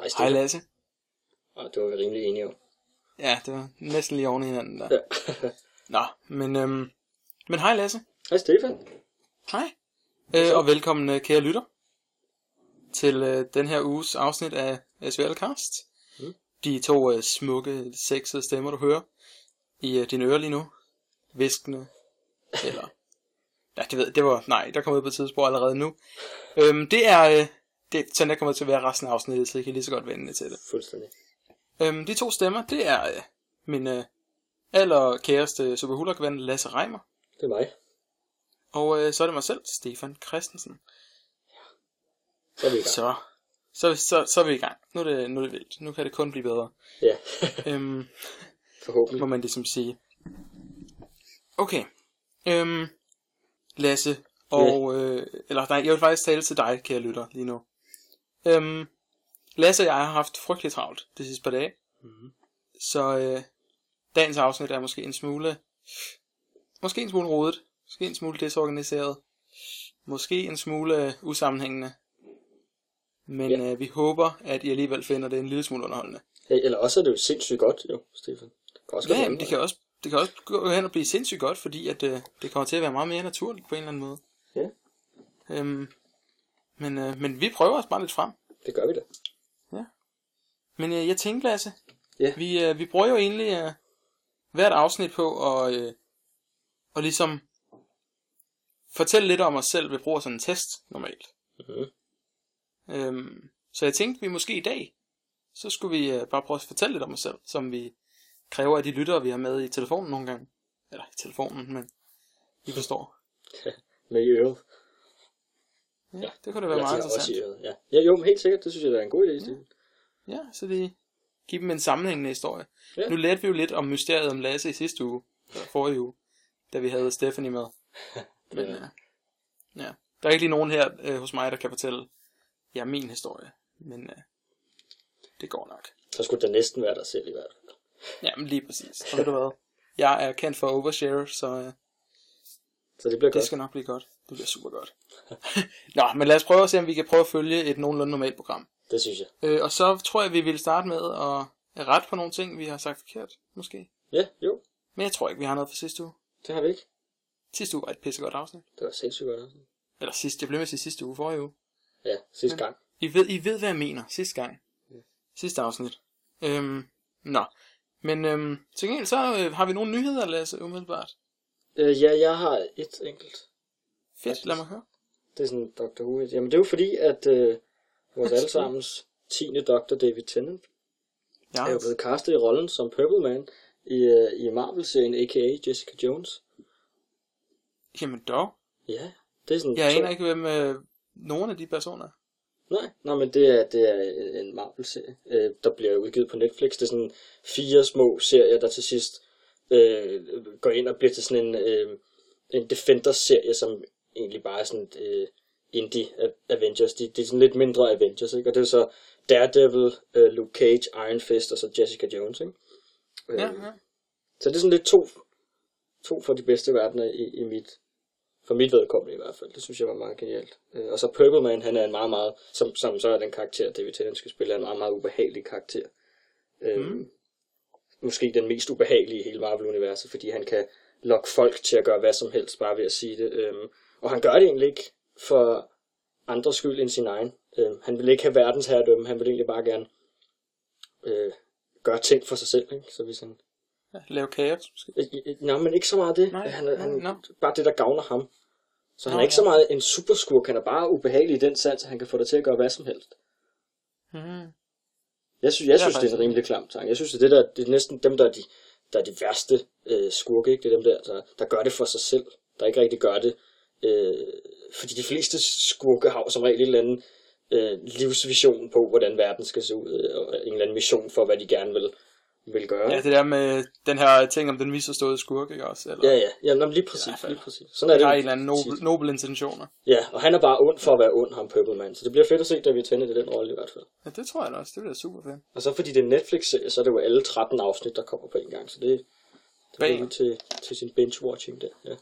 Hej Hej Lasse. Og det var vi rimelig enige om. Ja, det var næsten lige oven i hinanden der. Ja. Nå, men hej Lasse. Hej Stefan. Hej. Og velkommen kære lytter til den her uges afsnit af SVL-cast. De to smukke, sexede stemmer du hører i dine ører lige nu. Viskende. Eller ja, der kommer ud på et tidsspor allerede nu. Det er sådan der kommer til at være resten af afsnittet, så I kan lige så godt vende til det. Fuldstændig. De to stemmer, det er min allerkæreste superhullerkven Lasse Reimer. Det er mig. Og så er det mig selv, Stefan Christensen. Så er vi i gang. Så er vi i gang. Nu er det vildt. Nu kan det kun blive bedre. Ja. Forhåbentlig. Må man ligesom sige. Okay. Lasse. Og, jeg vil faktisk tale til dig, kære lytter, lige nu. Lasse og jeg har haft frygteligt travlt de sidste par dage. Mm-hmm. Så dagens afsnit er måske en smule rodet. Måske en smule desorganiseret. Måske en smule usammenhængende. Men vi håber, at I alligevel finder det en lille smule underholdende. Hey, eller også er det jo sindssygt godt, jo, Stefan. Det kan også gå hen og blive sindssygt godt, fordi at det kommer til at være meget mere naturligt på en eller anden måde. Ja. Men vi prøver os bare lidt frem. Det gør vi da. Ja. Men jeg tænkte, Lasse, ja. Vi bruger jo egentlig hvert afsnit på at ligesom fortælle lidt om os selv ved brug af sådan en test normalt. Mm-hmm. Så jeg tænkte, vi måske i dag, så skulle vi bare prøve at fortælle lidt om os selv, som vi kræver af de lyttere, vi har med i telefonen nogle gange. Eller i telefonen, men I forstår. Med i øret. Ja, det kunne da være meget interessant. Også i øret, ja. Ja, jo, men helt sikkert, det synes jeg, der er en god idé, Stefan. Ja, så det giver dem en sammenhængende historie. Ja. Nu lærte vi jo lidt om mysteriet om Lasse i sidste uge, eller forrige uge, da vi havde Stephanie med. Men ja, der er ikke lige nogen her hos mig, der kan fortælle min historie, men det går nok. Så skulle det næsten være dig selv i hvert fald. Ja, men lige præcis. Og ved du hvad? Jeg er kendt for overshare, så det bliver godt. Det skal nok blive godt. Det bliver super godt. Nå, men lad os prøve at se, om vi kan prøve at følge et nogenlunde normalt program. Det synes jeg. Og så tror jeg, vi vil starte med at rette på nogle ting, vi har sagt forkert, måske. Ja, jo. Men jeg tror ikke, vi har noget for sidste uge. Det har vi ikke. Sidste uge var et pissegodt afsnit. Det var sindssygt godt afsnit. Eller sidste, jeg blev med at sige sidste uge, forrige uge. Ja, sidste gang. I ved, hvad jeg mener. Sidste gang. Ja. Sidste afsnit. Nå. Men til gengæld, så har vi nogle nyheder at læse umiddelbart. Ja, jeg har et enkelt. Fedt, lad mig høre. Det er sådan Dr. Who. Jamen det er jo fordi, at vores allesammens 10. Dr. David Tennant er jo blevet castet i rollen som Purple Man i Marvel-serien, a.k.a. Jessica Jones. Jamen dog. Ja, det er sådan... Jeg aner ikke, hvem nogen af de personer. Nej, men det er en Marvel-serie, der bliver udgivet på Netflix. Det er sådan 4 små serier, der til sidst går ind og bliver til sådan en Defenders-serie, som egentlig bare er sådan indie Avengers. Det er sådan lidt mindre Avengers, ikke? Og det er så Daredevil, Luke Cage, Iron Fist og så Jessica Jones, ikke? Ja. Så det er sådan lidt to fra de bedste verdener for mit vedkommende i hvert fald. Det synes jeg var meget genialt. Og så Purple Man, han er en meget, meget, som så er den karakter, David Tennant skal spille, er en meget, meget ubehagelig karakter. Måske den mest ubehagelige i hele Marvel-universet, fordi han kan lokke folk til at gøre hvad som helst, bare ved at sige det. Og han gør det egentlig ikke for andres skyld end sin egen. Han vil ikke have verdensherredømme, han vil egentlig bare gerne gøre ting for sig selv, ikke? Så hvis han... Lave kaos, måske? Nej, men ikke så meget det. Nej, bare det, der gavner ham. Så han er ikke så meget en superskurk, han er bare ubehagelig i den sans, at han kan få dig til at gøre hvad som helst. Jeg synes, det er en rimelig klam sang. Jeg synes, det er næsten dem, der er de værste skurke, ikke? Det er dem der gør det for sig selv. Der ikke rigtig gør det. Fordi de fleste skurke har som regel en eller anden livsvision på, hvordan verden skal se ud, og en eller anden mission for, hvad de gerne vil gøre. Ja, det der med den her ting om den misforståede skurk, ikke også? Eller? Ja, jamen, lige præcis. Sådan er det. Der er en eller anden nobel intentioner. Ja, og han er bare ond for at være ond, ham Purple Man. Så det bliver fedt at se, da vi tænder i den rolle i hvert fald. Ja, det tror jeg også. Det bliver super fedt. Og så fordi det er Netflix-serie, så er det jo alle 13 afsnit, der kommer på en gang. Så det bliver ud til sin binge-watching der. Ja.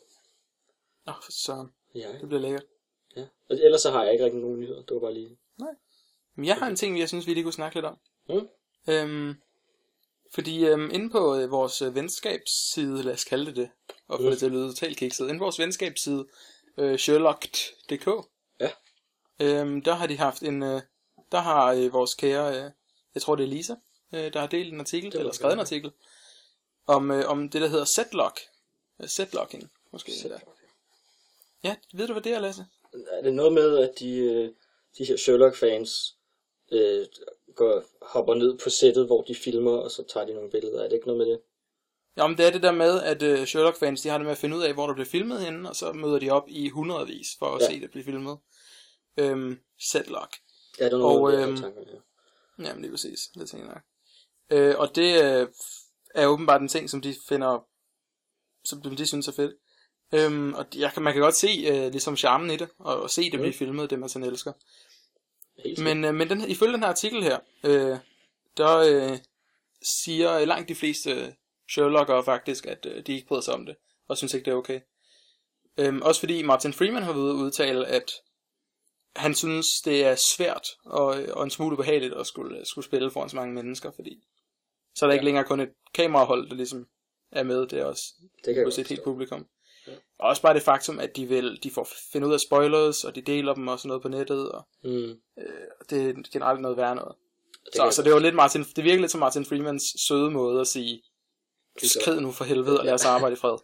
For søren. Ja, det bliver lækkert. Ja. Og ellers så har jeg ikke rigtig nogen nyheder. Det var bare lige... Nej. Jeg har en ting, jeg synes, vi lige kunne snakke lidt om. Mm. Fordi inde på vores venskabsside, lad os kalde det, og få det til at lyde totalt kikset, inde på vores venskabsside, Sherlock.dk, Ja. Der har de haft der har vores kære, jeg tror det er Lisa, der har delt en artikel, eller skrevet en artikel, om det der hedder setlock. Setlocking, måske. Ja, ved du hvad det er, Lasse? Er det noget med, at de her Sherlock-fans hopper ned på sættet, hvor de filmer, og så tager de nogle billeder? Er det ikke noget med det? Ja, men det er det der med, at Sherlock-fans, de har det med at finde ud af, hvor der bliver filmet henne, og så møder de op i hundredvis for at se det blive filmet. Setlock. Ja, det er noget, jeg har tanker, ja. Jamen, lige præcis. Det tænker jeg. Og det er åbenbart en ting, som de finder, som de synes er fedt. Og man kan godt se ligesom charmen i det, og se det blive filmet, det man sådan elsker. Men ifølge den her artikel her, der siger langt de fleste Sherlockere faktisk, at de ikke bryder sig om det, og synes ikke det er okay. Også fordi Martin Freeman har været udtale, at han synes det er svært og en smule ubehageligt at skulle spille foran så mange mennesker, fordi så er der ikke længere kun et kamerahold, der ligesom er med, det er også hos et helt publikum. Ja. Og også bare det faktum, at de får finde ud af spoilers, og de deler dem og sådan noget på nettet, og det er generelt noget værre noget. Så det var lidt det virker lidt som Martin Freemans søde måde at sige, skrid nu for helvede, og lad os arbejde i fred.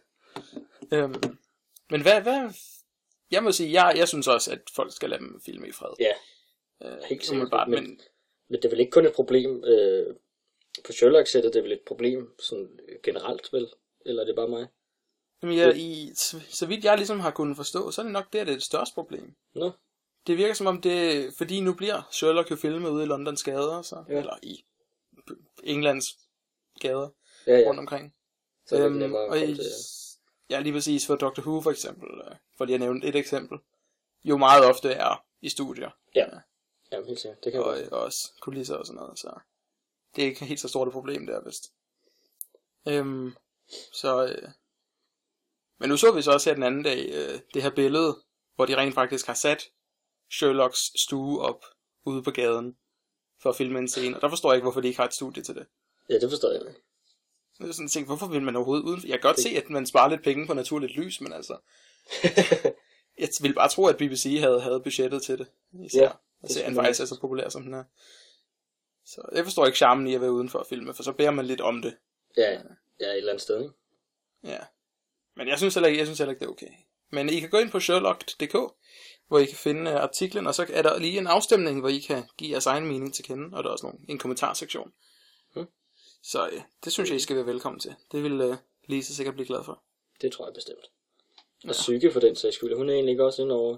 Men hvad jeg må sige, jeg synes også, at folk skal lade dem filme i fred. Ja, helt sikkert. Men det er vel ikke kun et problem på Sherlock-sættet, det er vel et problem sådan generelt, vel? Eller er det bare mig? Jamen så vidt jeg ligesom har kunnet forstå, så er det nok det er det største problem. Nå. Det virker som om det, fordi nu bliver Sherlock jo filmet ude i Londons gader, så, eller i Englands gader rundt omkring. Så det er nemmere ja, lige præcis for Doctor Who for eksempel, for lige at nævne et eksempel, jo meget ofte er i studier. Ja, helt sikkert. Det kan og også kulisser og sådan noget, så det er ikke helt så stort et problem der, vist. Men nu så vi så også her den anden dag, det her billede, hvor de rent faktisk har sat Sherlocks stue op ude på gaden, for at filme en scene, og der forstår jeg ikke, hvorfor de ikke har et studie til det. Ja, det forstår jeg ikke. Jeg er sådan tænkt, hvorfor vil man overhovedet uden? Jeg kan godt se, at man sparer lidt penge på naturligt lys, men altså, jeg ville bare tro, at BBC havde budgettet til det. Især. Og serien faktisk er så populær, som den er. Så jeg forstår ikke charmen i at være udenfor at filme, for så beder man lidt om det. Ja, et eller andet sted, ikke? Ja. Men jeg synes heller ikke, det er okay. Men I kan gå ind på Sherlock.dk, hvor I kan finde artiklen, og så er der lige en afstemning, hvor I kan give jeres egen mening til kende, og der er også en kommentarsektion. Så det synes jeg, I skal være velkommen til. Det vil Lise sikkert blive glad for. Det tror jeg bestemt. Og Psyke for den sags skyld. Hun er egentlig ikke også inde over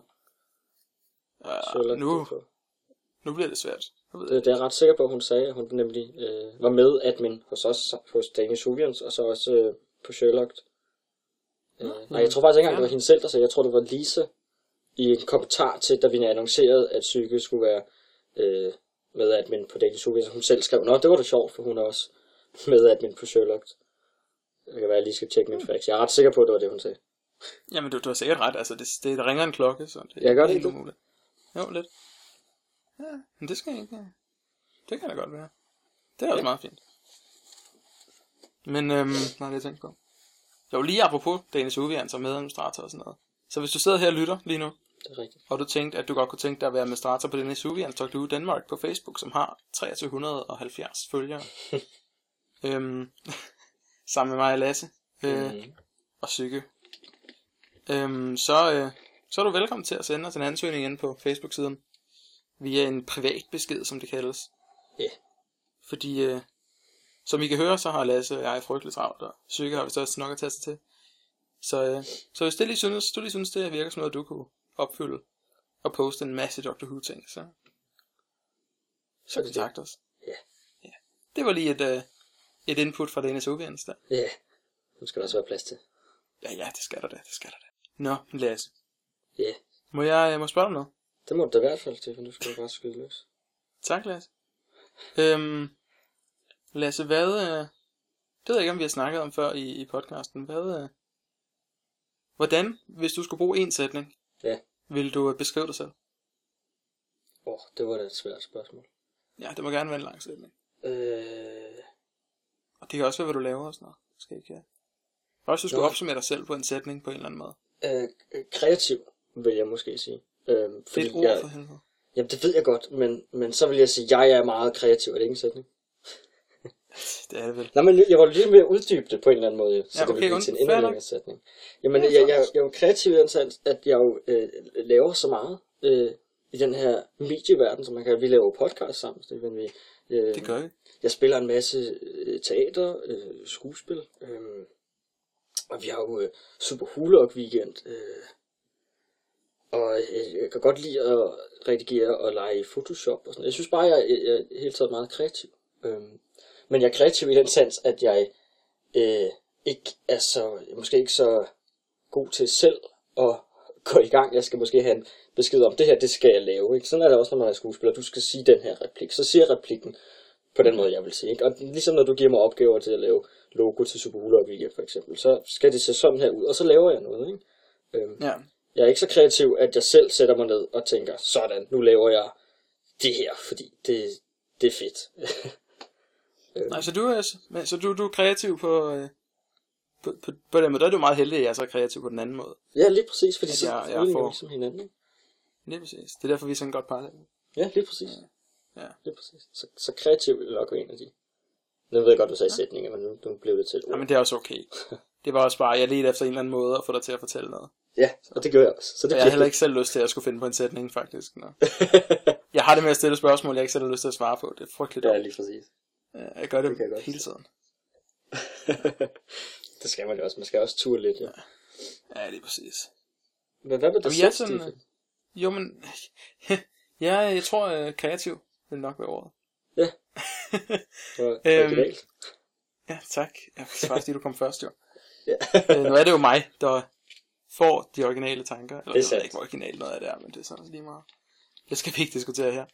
nu bliver det svært. Det er jeg ret sikker på, at hun sagde, at hun nemlig var med admin hos os, hos Danish Huvians, og så også på Sherlock. Nej, jeg tror faktisk ikke engang, det var hende selv, der sagde. Jeg tror, det var Lisa i en kommentar til, da vi annoncerede, at Psyke skulle være med admin på Danish Huvians. Hun selv skrev, nå, det var da sjovt, for hun er også med admin på Sherlock. Det kan være, at jeg lige skal tjekke min facts. Jeg er ret sikker på, at det var det, hun sagde. Jamen, du har sikkert ret. Altså, det ringer en klokke, så det jeg gør det ikke umuligt. Jo, lidt. Ja, men det skal jeg ikke. Det kan da godt være. Det er også meget fint. Men, nej, det jeg tænkte på. Jo, lige apropos Danish Huvians og medadministrator og sådan noget. Så hvis du sidder her og lytter lige nu, det er rigtigt, og du tænkte, at du godt kunne tænke dig at være administrator på Danish Huvians Doctor Who Denmark på Facebook, som har 2370 følgere. Sammen med mig og Lasse og Psyke. Så er du velkommen til at sende os en ansøgning ind på Facebook-siden via en privat besked, som det kaldes. Ja. Fordi som I kan høre, så har Lasse og jeg frygteligt travlt, og Psyke har vist også nok at tage sig til. Så hvis det du lige synes, det virker som noget, du kunne opfylde og poste en masse Doctor Who ting, så kontakt os. Ja. Det var lige et input fra Danish Huvians der. Ja, nu skal der også være plads til. Ja, det skal der da. Nå, Lasse. Ja. Må jeg spørge dig noget? Det må du da i hvert fald, Stefan. Du skal bare skyde løs. Tak, Lasse. Lasse, hvad... det ved jeg ikke, om vi har snakket om før i podcasten. Hvordan, hvis du skulle bruge en sætning, vil du beskrive dig selv? Det var da et svært spørgsmål. Ja, det må gerne være en lang sætning. Og det kan også være, hvad du laver og sådan noget. Skal ikke, ja. Også du skulle opsummere dig selv på en sætning på en eller anden måde. Kreativ, vil jeg måske sige. Fordi det er et ord for helvede. Jamen, det ved jeg godt, men så vil jeg sige, at jeg er meget kreativ. Er det ikke en sætning? Det er det vel. Nej, men jeg var lidt mere uddybe det på en eller anden måde, så ja, okay, det vil blive til en endnu længere sætning. Jamen, jeg er jo kreativ i den sens, at jeg jo laver så meget i den her medieverden, som man kan. Vi laver podcast sammen, Stefan. Det gør vi. Jeg spiller en masse teater, skuespil, og vi har jo Super Hulok Weekend, og jeg kan godt lide at redigere og lege i Photoshop og sådan. Jeg synes bare, jeg er helt taget meget kreativ. Men jeg er kreativ i den sens, at jeg ikke er måske ikke så god til selv at gå i gang. Jeg skal måske have en besked om, det her, det skal jeg lave. Ikke? Sådan er det også, når man er skuespiller. Du skal sige den her replik. Så siger replikken på den måde, jeg vil sige. Ikke? Og ligesom når du giver mig opgaver til at lave logo til Super Hulok Weekend for eksempel, så skal det se sådan her ud, og så laver jeg noget. Ikke? Ja. Jeg er ikke så kreativ, at jeg selv sætter mig ned og tænker, sådan, nu laver jeg det her, fordi det er fedt. Nej, så du er kreativ på den måde. Der er du meget heldig, at jeg er så kreativ på den anden måde. Ja, lige præcis, fordi så jeg er vi får ligesom hinanden. Ikke? Lige præcis. Det er derfor, vi er sådan godt par. Ja, lige præcis. Ja. Lige præcis. Så kreativ vil nok være en af de. Nu ved jeg godt, du sagde sætninger, men nu blev det til et ord. Ja, men det er også okay. Det var også bare, jeg ledte efter en eller anden måde at få dig til at fortælle noget. Ja, og det gør jeg også. Så det jeg har heller ikke selv lyst til at skulle finde på en sætning, faktisk. Nå. Jeg har det med at stille spørgsmål, jeg ikke selv har lyst til at svare på. Det er frygteligt. Ja, lige præcis. Jeg gør det hele tiden. Det skal man jo også. Man skal også ture lidt, ja. Ja, lige præcis. Men hvad med dig selv, Stefan? Jo, men jeg tror, kreativ vil nok være ordet. Ja. Originalt. Ja, tak. Jeg svarer, fordi du kom først, jo. Ja. Nu er det jo mig, der får de originale tanker. Eller det er ikke originalt noget af det her, men det er sådan lige meget. Det skal vi ikke diskutere her.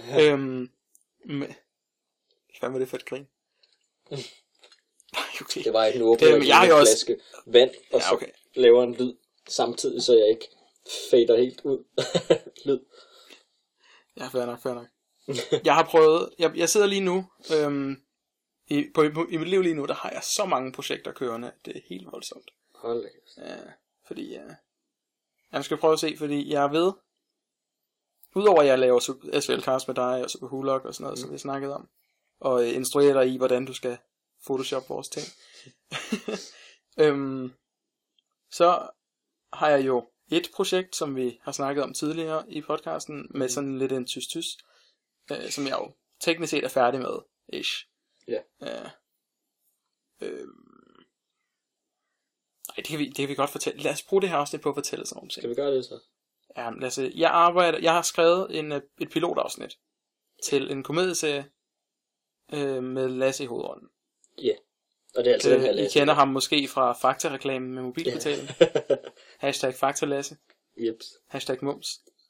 Hvad var det for et grin? Nej, okay. Det var ikke nu åbner en flaske vand, og så laver en lyd samtidig, så jeg ikke fader helt ud. Lyd. Ja, fair nok. Jeg har prøvet, jeg sidder lige nu, i mit liv lige nu, der har jeg så mange projekter kørende, det er helt voldsomt. Hold da. Ja, fordi jeg skal prøve at se, fordi jeg ved, udover at jeg laver SVL-cast med dig og Super Hulok og sådan noget, som vi snakkede om, og instruerer dig i, hvordan du skal Photoshop vores ting. Så har jeg jo et projekt, som vi har snakket om tidligere i podcasten, med sådan lidt en tys, som jeg jo teknisk set er færdig med, ish. Ja. Nej, det kan vi godt fortælle. Lad os bruge det her afsnit på at fortælle sådan nogle ting. Skal vi gøre det så? Ja, lad os se. Jeg har skrevet et pilotafsnit til en komedieserie med Lasse i hovedrollen. Ja. Yeah. Og det er altså den her Lasse. I kender ham måske fra Fakta-reklamen med mobilbetaling. Yeah. #Fakta-Lasse. Jeps. #mums.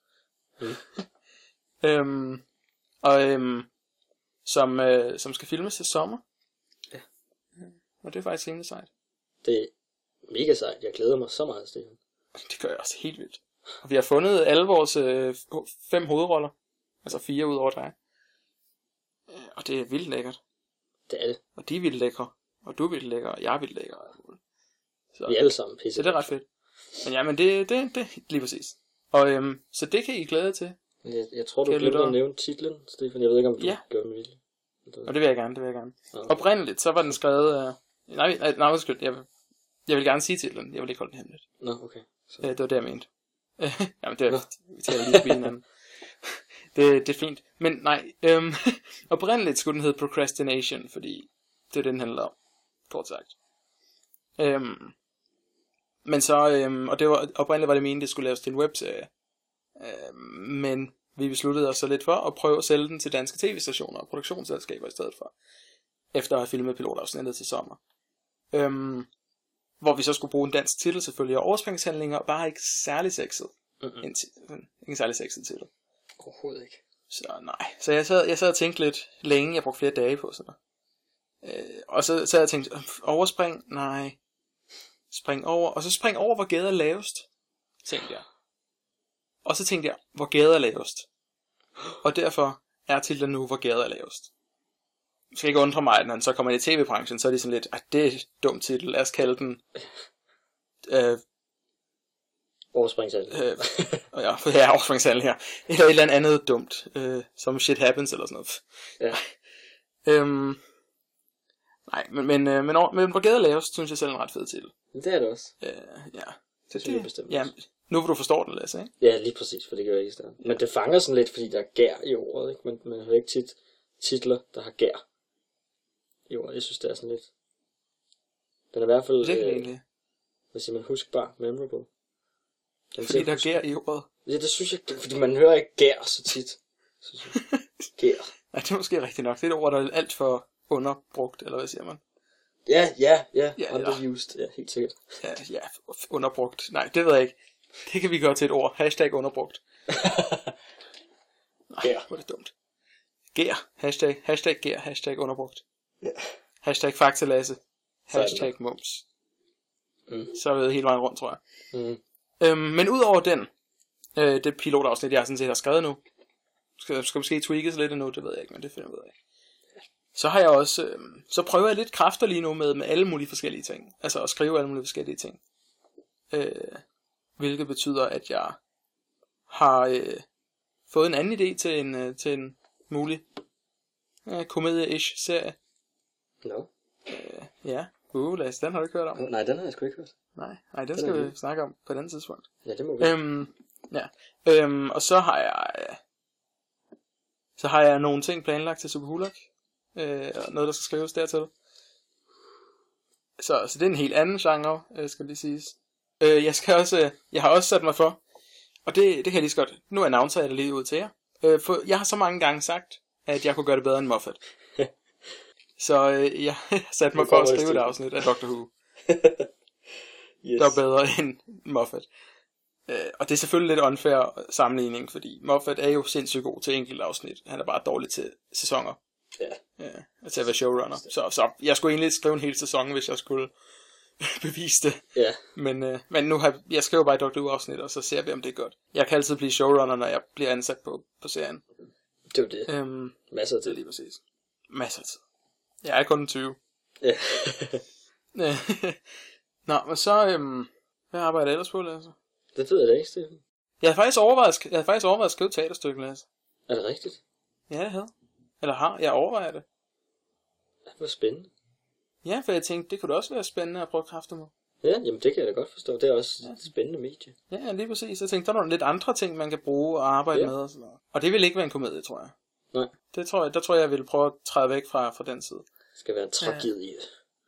Som skal filmes til sommer. Ja. Og det er faktisk rimelig sejt. Det er mega sejt. Jeg glæder mig så meget, Stefan. Det gør jeg også helt vildt. Og vi har fundet alle vores 5 hovedroller. Altså 4 ud over dig. Og det er vildt lækkert. Det er det. Og de er vildt lækre. Og du er vildt lækker, og jeg er vildt lækker. Så vi er alle sammen pisse. Det er ret fedt. Men ja, men det lige præcis. Og så det kan I glæde jer til. Jeg tror, du glemte at nævne titlen, Stefan. Jeg ved ikke, om du gør den vildt. Og det vil jeg gerne. Okay. Oprindeligt, så var den skrevet... Nej, undskyld. Jeg vil gerne sige titlen. Jeg vil ikke holde den hemmeligt. Nå, okay. Så. Det var det, jeg mente. Jamen, det er... Vi taler lige forbi hinanden. Det er fint. Men nej, oprindeligt skulle den hedde Procrastination, fordi det er den handler om, kort sagt. Men så, og det var, oprindeligt var det meningen, det skulle laves til en webserie. Men vi besluttede os så lidt for at prøve at sælge den til danske tv-stationer og produktionsselskaber i stedet for. Efter at have filmet pilotafsnittet til sommer. Hvor vi så skulle bruge en dansk titel selvfølgelig, og overspringshandlinger, og bare ikke særlig sexet. Ikke særlig sexet titel. Overhovedet ikke. Så nej. Så jeg sad og tænkte lidt længe. Jeg brugte flere dage på sådan noget. Og så sad jeg og tænkte, overspring? Nej. Spring over. Og så spring over, hvor gader er lavest, tænkte jeg. Og så tænkte jeg, hvor gader er lavest. Og derfor er titlen nu, hvor gæret er lavest. Det skal ikke undre mig, at når han så kommer ind i tv-branchen, så er de sådan lidt, det er en dum titel, lad os kalde den... Overspringshandling. Ja, overspringshandling her. Eller et eller andet dumt, som Shit Happens eller sådan noget. Ja. Nej, men hvor gæret er lavest, synes jeg selv er en ret fed titel. Det er det også. Ja. Det synes jeg bestemt. Ja, nu hvor du forstår den, Lasse, ikke? Ja, lige præcis, for det gør jeg ikke i starten. Men det fanger sådan lidt, fordi der er gær i ordet, ikke? Man hører ikke tit titler, der har gær i ordet. Jeg synes, det er sådan lidt... Den er i hvert fald... Det er egentlig. Hvad siger man? Huskbar, memorable. Fordi der er gær i ordet. Ja, det synes jeg, fordi man hører ikke gær så tit. Gær. Nej, det er måske rigtigt nok. Det er et ord, der er alt for underbrugt, eller hvad siger man? Ja, underused, ja, helt sikkert. Ja, underbrugt. Nej, det ved jeg ikke. Det kan vi gøre til et ord. Hashtag underbrugt. Nej, hvor er det dumt. Gær. Hashtag gær. Hashtag underbrugt. Ja. Hashtag faktalasse. Hashtag mums. Så er vi hele vejen rundt, tror jeg. Men ud over den, det pilotafsnit, jeg sådan set har skrevet nu, skal måske tweakes lidt endnu, det ved jeg ikke, men det finder jeg ud af. Så har jeg også, så prøver jeg lidt kræfter lige nu med alle mulige forskellige ting. Altså at skrive alle mulige forskellige ting. Hvilket betyder, at jeg har fået en anden idé til en mulig komedie-ish serie. No. Ja, Lasse, den har du ikke hørt om. Nej, den har jeg sgu ikke hørt. Nej, den skal vi snakke om på et andet tidspunkt. Ja, det må vi. Og så har jeg nogle ting planlagt til Superhulk. Noget der skal skrives dertil. Så det er en helt anden genre, skal lige siges. Jeg har også sat mig for, og det kan jeg lige så godt. Nu announcer jeg det lige ud til jer. For jeg har så mange gange sagt, at jeg kunne gøre det bedre end Moffat. Så jeg har sat mig for at skrive et afsnit af Doctor Who. Yes. Der er bedre end Moffat. Og det er selvfølgelig lidt unfair sammenligning, fordi Moffat er jo sindssygt god til enkelt afsnit. Han er bare dårlig til sæsoner. Ja, til at være showrunner. Så jeg skulle egentlig skrive en hel sæson, hvis jeg skulle bevise det. Ja. Men nu jeg skriver bare et Doctor Who afsnit, og så ser vi, om det er godt. Jeg kan altid blive showrunner, når jeg bliver ansat på serien. Det er det. Masser af tid. Det er lige præcis. Masser af tid. Jeg er kun 20. Ja. Nå, men så, hvad arbejder jeg ellers på, Lasse? Det ved jeg da ikke, Steffen. Jeg havde faktisk overvejet at skrive et teaterstykke, Lasse. Er det rigtigt? Ja, det havde. Jeg overvejer det. Det var spændende. Ja, for jeg tænkte, det kunne da også være spændende at prøve kræfter med. Ja, jamen det kan jeg da godt forstå. Det er også et spændende medie. Ja, lige præcis. Jeg tænkte, der er nogle lidt andre ting, man kan bruge og arbejde med. Og sådan noget. Og det vil ikke være en komedie, tror jeg. Nej. Der tror jeg vil prøve at træde væk fra den side. Det skal være en tragedie.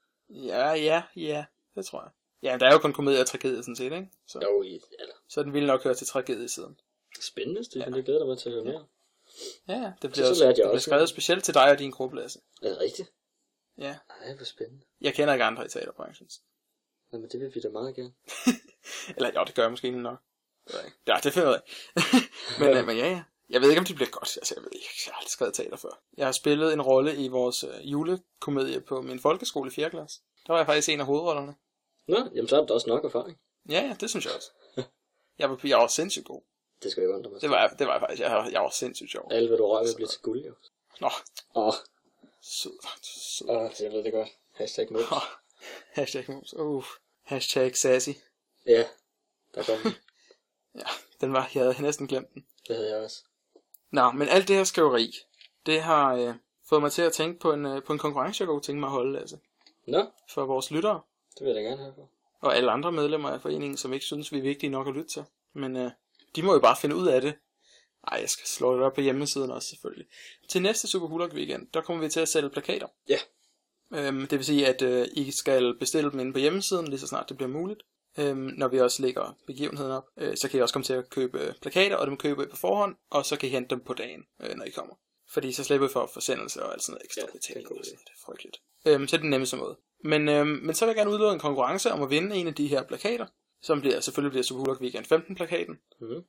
Ja, det tror jeg. Ja, der er jo kun komedie og tragedie sådan set, ikke? Så den ville nok høre til tragediesiden. Spændende, Stefan. Det glæder dig mig til at høre mere. Ja, det bliver skrevet specielt til dig og din gruppe, Lasse. Er det rigtigt? Ja. Nej, hvor spændende. Jeg kender ikke andre i teaterbranchen. Jamen, det vil vi da meget gerne. Eller jo, det gør jeg måske egentlig nok. Ja, det finder jeg ud af. Men ja. Jeg ved ikke, om det bliver godt. Altså, jeg ved ikke. Jeg har aldrig skrevet teater før. Jeg har spillet en rolle i vores julekomedie på min folkeskole i 4. klasse. Der var jeg faktisk en af hovedrollerne. Nå, jamen så har du også nok erfaring. Ja, det synes jeg også. Jeg var sindssygt god. Det skal jeg undre mig. Det var jeg faktisk. Jeg var sindssygt sjov. Alle hvad du rører ved bliver til guld, jo. Nå. Sød. Jeg ved det godt. Hashtag moms. Hashtag moms. Hashtag sassy. Ja, der kom den. Ja, jeg havde næsten glemt den. Det havde jeg også. Nå, men alt det her skriveri, det har fået mig til at tænke på en konkurrence, jeg kunne tænke mig at holde, altså. Nå. For vores lyttere. Det vil jeg da gerne have for. Og alle andre medlemmer af foreningen, som ikke synes, vi er vigtige nok at lytte til. Men de må jo bare finde ud af det. Ej, jeg skal slå det op på hjemmesiden også, selvfølgelig. Til næste Superhulk weekend, der kommer vi til at sælge plakater. Ja. Det vil sige, at I skal bestille dem inde på hjemmesiden, lige så snart det bliver muligt. Når vi også lægger begivenheden op, så kan I også komme til at købe plakater, og dem køber I på forhånd, og så kan I hente dem på dagen, når I kommer. Fordi så slipper I for forsendelse og alt sådan noget ekstra betaling. Det er frygteligt. Så det er den nemmeste måde. Men så vil jeg gerne udløbe en konkurrence om at vinde en af de her plakater, som selvfølgelig bliver Superhulk Weekend 15 plakaten.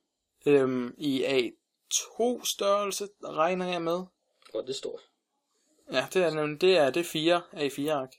I A2 størrelse regner jeg med. Og det står. Ja, det er 4 A4-ark.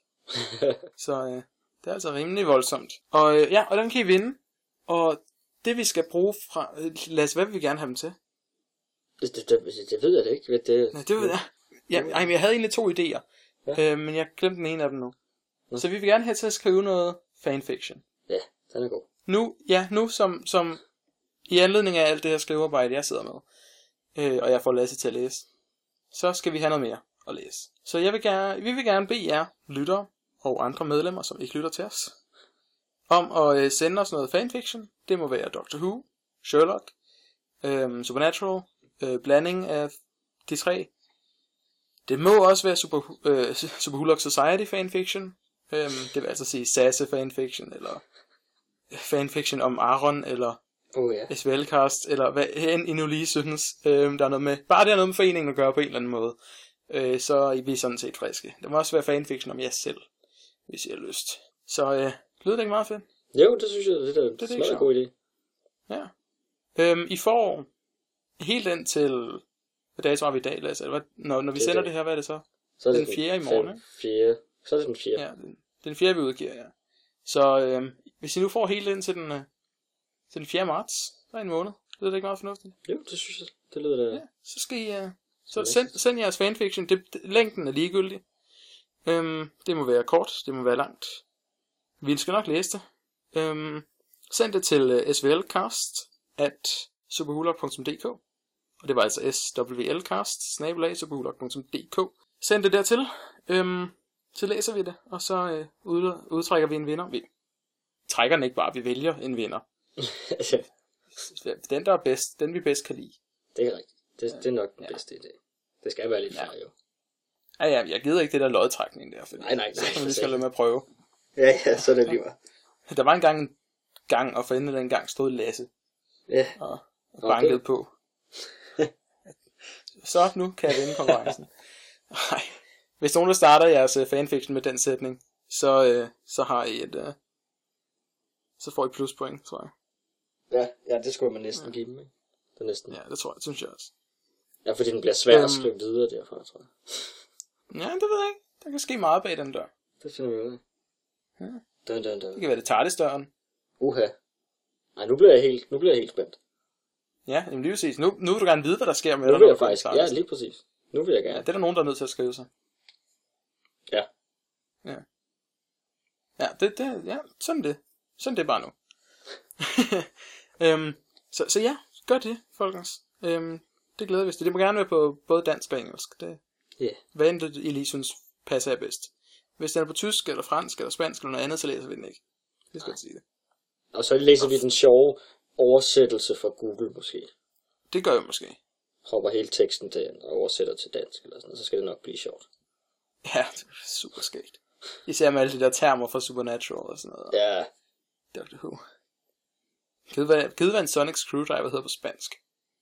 Så det er altså rimelig voldsomt. Og den kan I vinde. Og det vi skal bruge fra... Lasse, hvad vil vi gerne have dem til? Det ved jeg det ikke. Nej, det ved jeg. Men jeg havde egentlig 2 idéer, men jeg glemte den ene af dem nu. Så vi vil gerne have til at skrive noget fanfiction. Ja, den er god. Nu som i anledning af alt det her skrivearbejde, jeg sidder med, og jeg får Lasse til at læse, så skal vi have noget mere at læse. Så vi vil gerne bede jer lyttere og andre medlemmer, som ikke lytter til os, om at sende os noget fanfiction. Det må være Doctor Who, Sherlock, Supernatural, blanding af de 3. Det må også være Superhulk Society fanfiction. Det vil altså sige Sasse fanfiction, eller fanfiction om Aaron, eller SVLcast, eller hvad end I nu lige synes, der er noget med. Bare det er noget med foreningen at gøre på en eller anden måde. Så er vi sådan set friske. Det må også være fanfiction om jer selv, hvis I har lyst. Så lyder det ikke meget fedt? Jo, det synes jeg, det er en god idé. Ja. I får helt ind til, hvad dato har vi i dag, Lasse? Når vi sender det her, hvad er det så? Så er det den 4. i morgen, ikke? Så er det den 4. Ja, den 4. vi udgiver, ja. Så hvis I nu får helt ind til den 4. marts, så er en måned. Lyder det ikke meget fornuftigt? Jo, det synes jeg. Det lyder da. Ja, så skal I send jeres fanfiction. Længden er ligegyldig. Det må være kort, det må være langt. Vi skal nok læse det. Send det til svlcast@superhulk.dk. Og det var altså swlcast@superhulk.dk. Send det dertil. Så læser vi det, og så udtrækker vi en vinder. Vi trækker den ikke bare, vi vælger en vinder. Den der er bedst, den vi bedst kan lide. Det er rigtigt. Det er nok den bedste idé. Det skal være lidt fair, jo. Ja, jeg gider ikke det der lodtrækning der. Nej. Så kan vi skal lade med at prøve. Ja, så er det lige meget. Der var en gang, og for enden af den gang stod Lasse. Ja. Og bankede på. Så nu kan jeg vinde konkurrencen. Nej. Hvis nogen der starter jeres fanfiction med den sætning, så har I så får I pluspoint, tror jeg. Ja, det skulle man næsten give dem, ikke? Det er næsten. Ja, det tror jeg, synes jeg også. Ja, fordi den bliver svær at skrive videre derfra, tror jeg. Ja, det ved jeg ikke. Der kan ske meget bag den dør. Det finder vi ud af. Ja. Dun. Det kan være det TARDIS-døren. Nej, nu bliver jeg helt spændt. Ja, jamen lige præcis. Nu vil du gerne vide, hvad der sker med dig. Nu vil jeg faktisk, ja, lige præcis. Nu vil jeg gerne. Ja, det er der nogen, der er nødt til at skrive sig. Ja. Ja, sådan det. Sådan det bare nu. Så ja, gør det, folkens. Det glæder vi os til. Det må gerne være på både dansk og engelsk. Hvad end det, I lige synes passer bedst. Hvis den er på tysk, eller fransk, eller spansk, eller noget andet, så læser vi den ikke. Det skal jeg sige det. Og så læser vi den sjove oversættelse fra Google, måske. Det gør jeg måske. Hopper hele teksten til og oversætter til dansk, eller sådan, så skal det nok blive sjovt. Ja, det er super skægt. Især med alle de der termer fra Supernatural og sådan noget. Ja. Doctor Who. Givet hvad en sonic screwdriver hedder på spansk.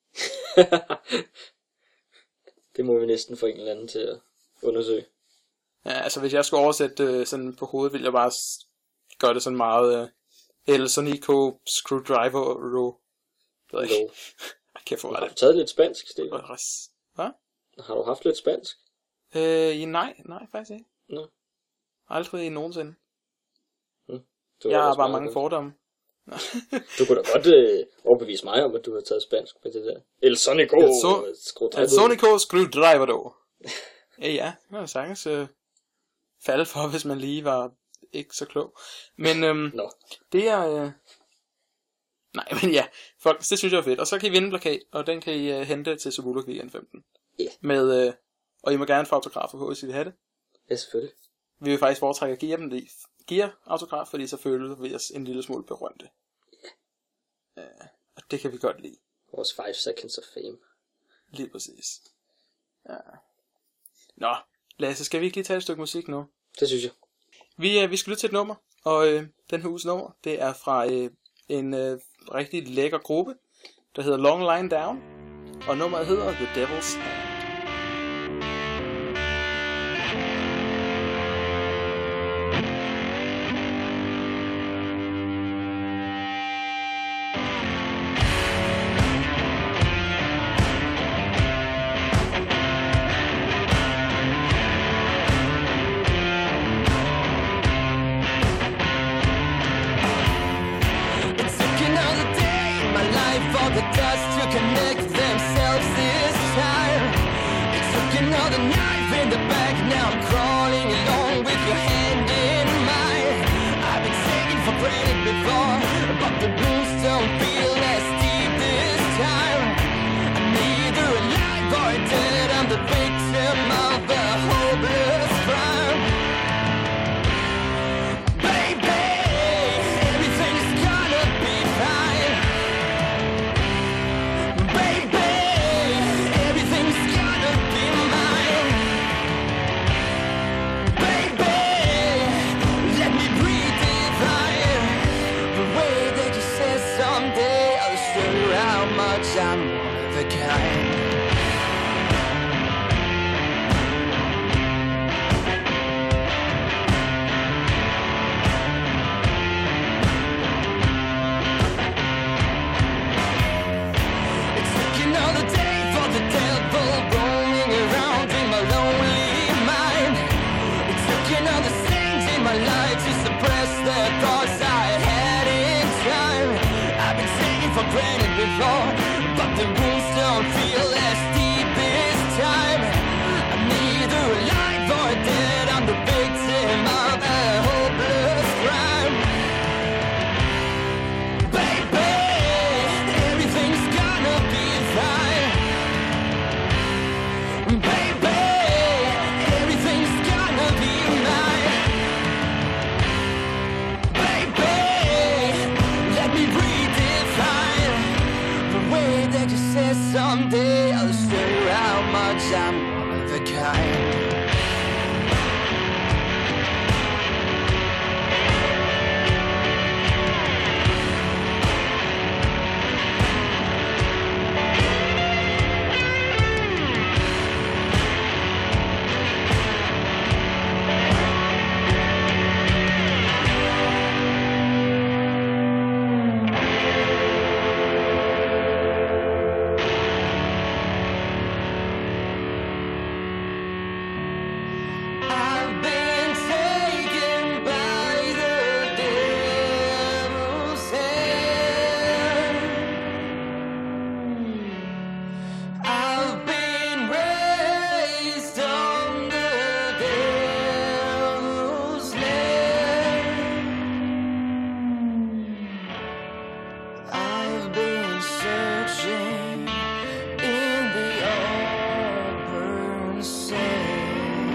Det må vi næsten få en eller anden til at undersøge. Ja, altså hvis jeg skulle oversætte sådan på hovedet, ville jeg bare gøre det sådan meget El Sonico Screwdriver Ro. Det ved jeg ikke. Har du taget lidt spansk, Steven? Hvad? Har du haft lidt spansk? Nej, faktisk ikke. Nå. Aldrig nogensinde. Jeg har bare mange fordomme. Du kunne da godt overbevise mig om, at du har taget spansk med det der. El Sonico Screwdriver dog. Ja, det var sagtens falde for, hvis man lige var ikke så klog. Men det er... Nej, men ja, folk, det synes jeg er fedt. Og så kan I vinde en plakat, og den kan I hente til Superhulk Weekend 15. Yeah. Med, og I må gerne få autografer på, hvis I vil have det. Ja, selvfølgelig. Vi vil faktisk foretrække at give jer autograf, fordi så føler vi os en lille smule berømte. Og det kan vi godt lide. Vores 5 seconds of fame. Lige præcis. Ja. Nå, Lasse, skal vi ikke lige tage et stykke musik nu? Det synes jeg. Vi skal lytte til et nummer, og den her uges nummer, det er fra en rigtig lækker gruppe, der hedder Long Line Down, og nummeret hedder The Devil's Hand. The dust to connect themselves this granted before, but the wounds don't feel as deep this time. I'm neither alive or dead, I'm the victim of a hopeless crime. Baby, everything's gonna be fine. Baby, everything's gonna be mine. Baby, let me redefine the way that you said someday I'll show you how much I'm one of a kind. I've been taken by the devil's hand. I've been raised on the devil's land. I've been searching in the auburn sand.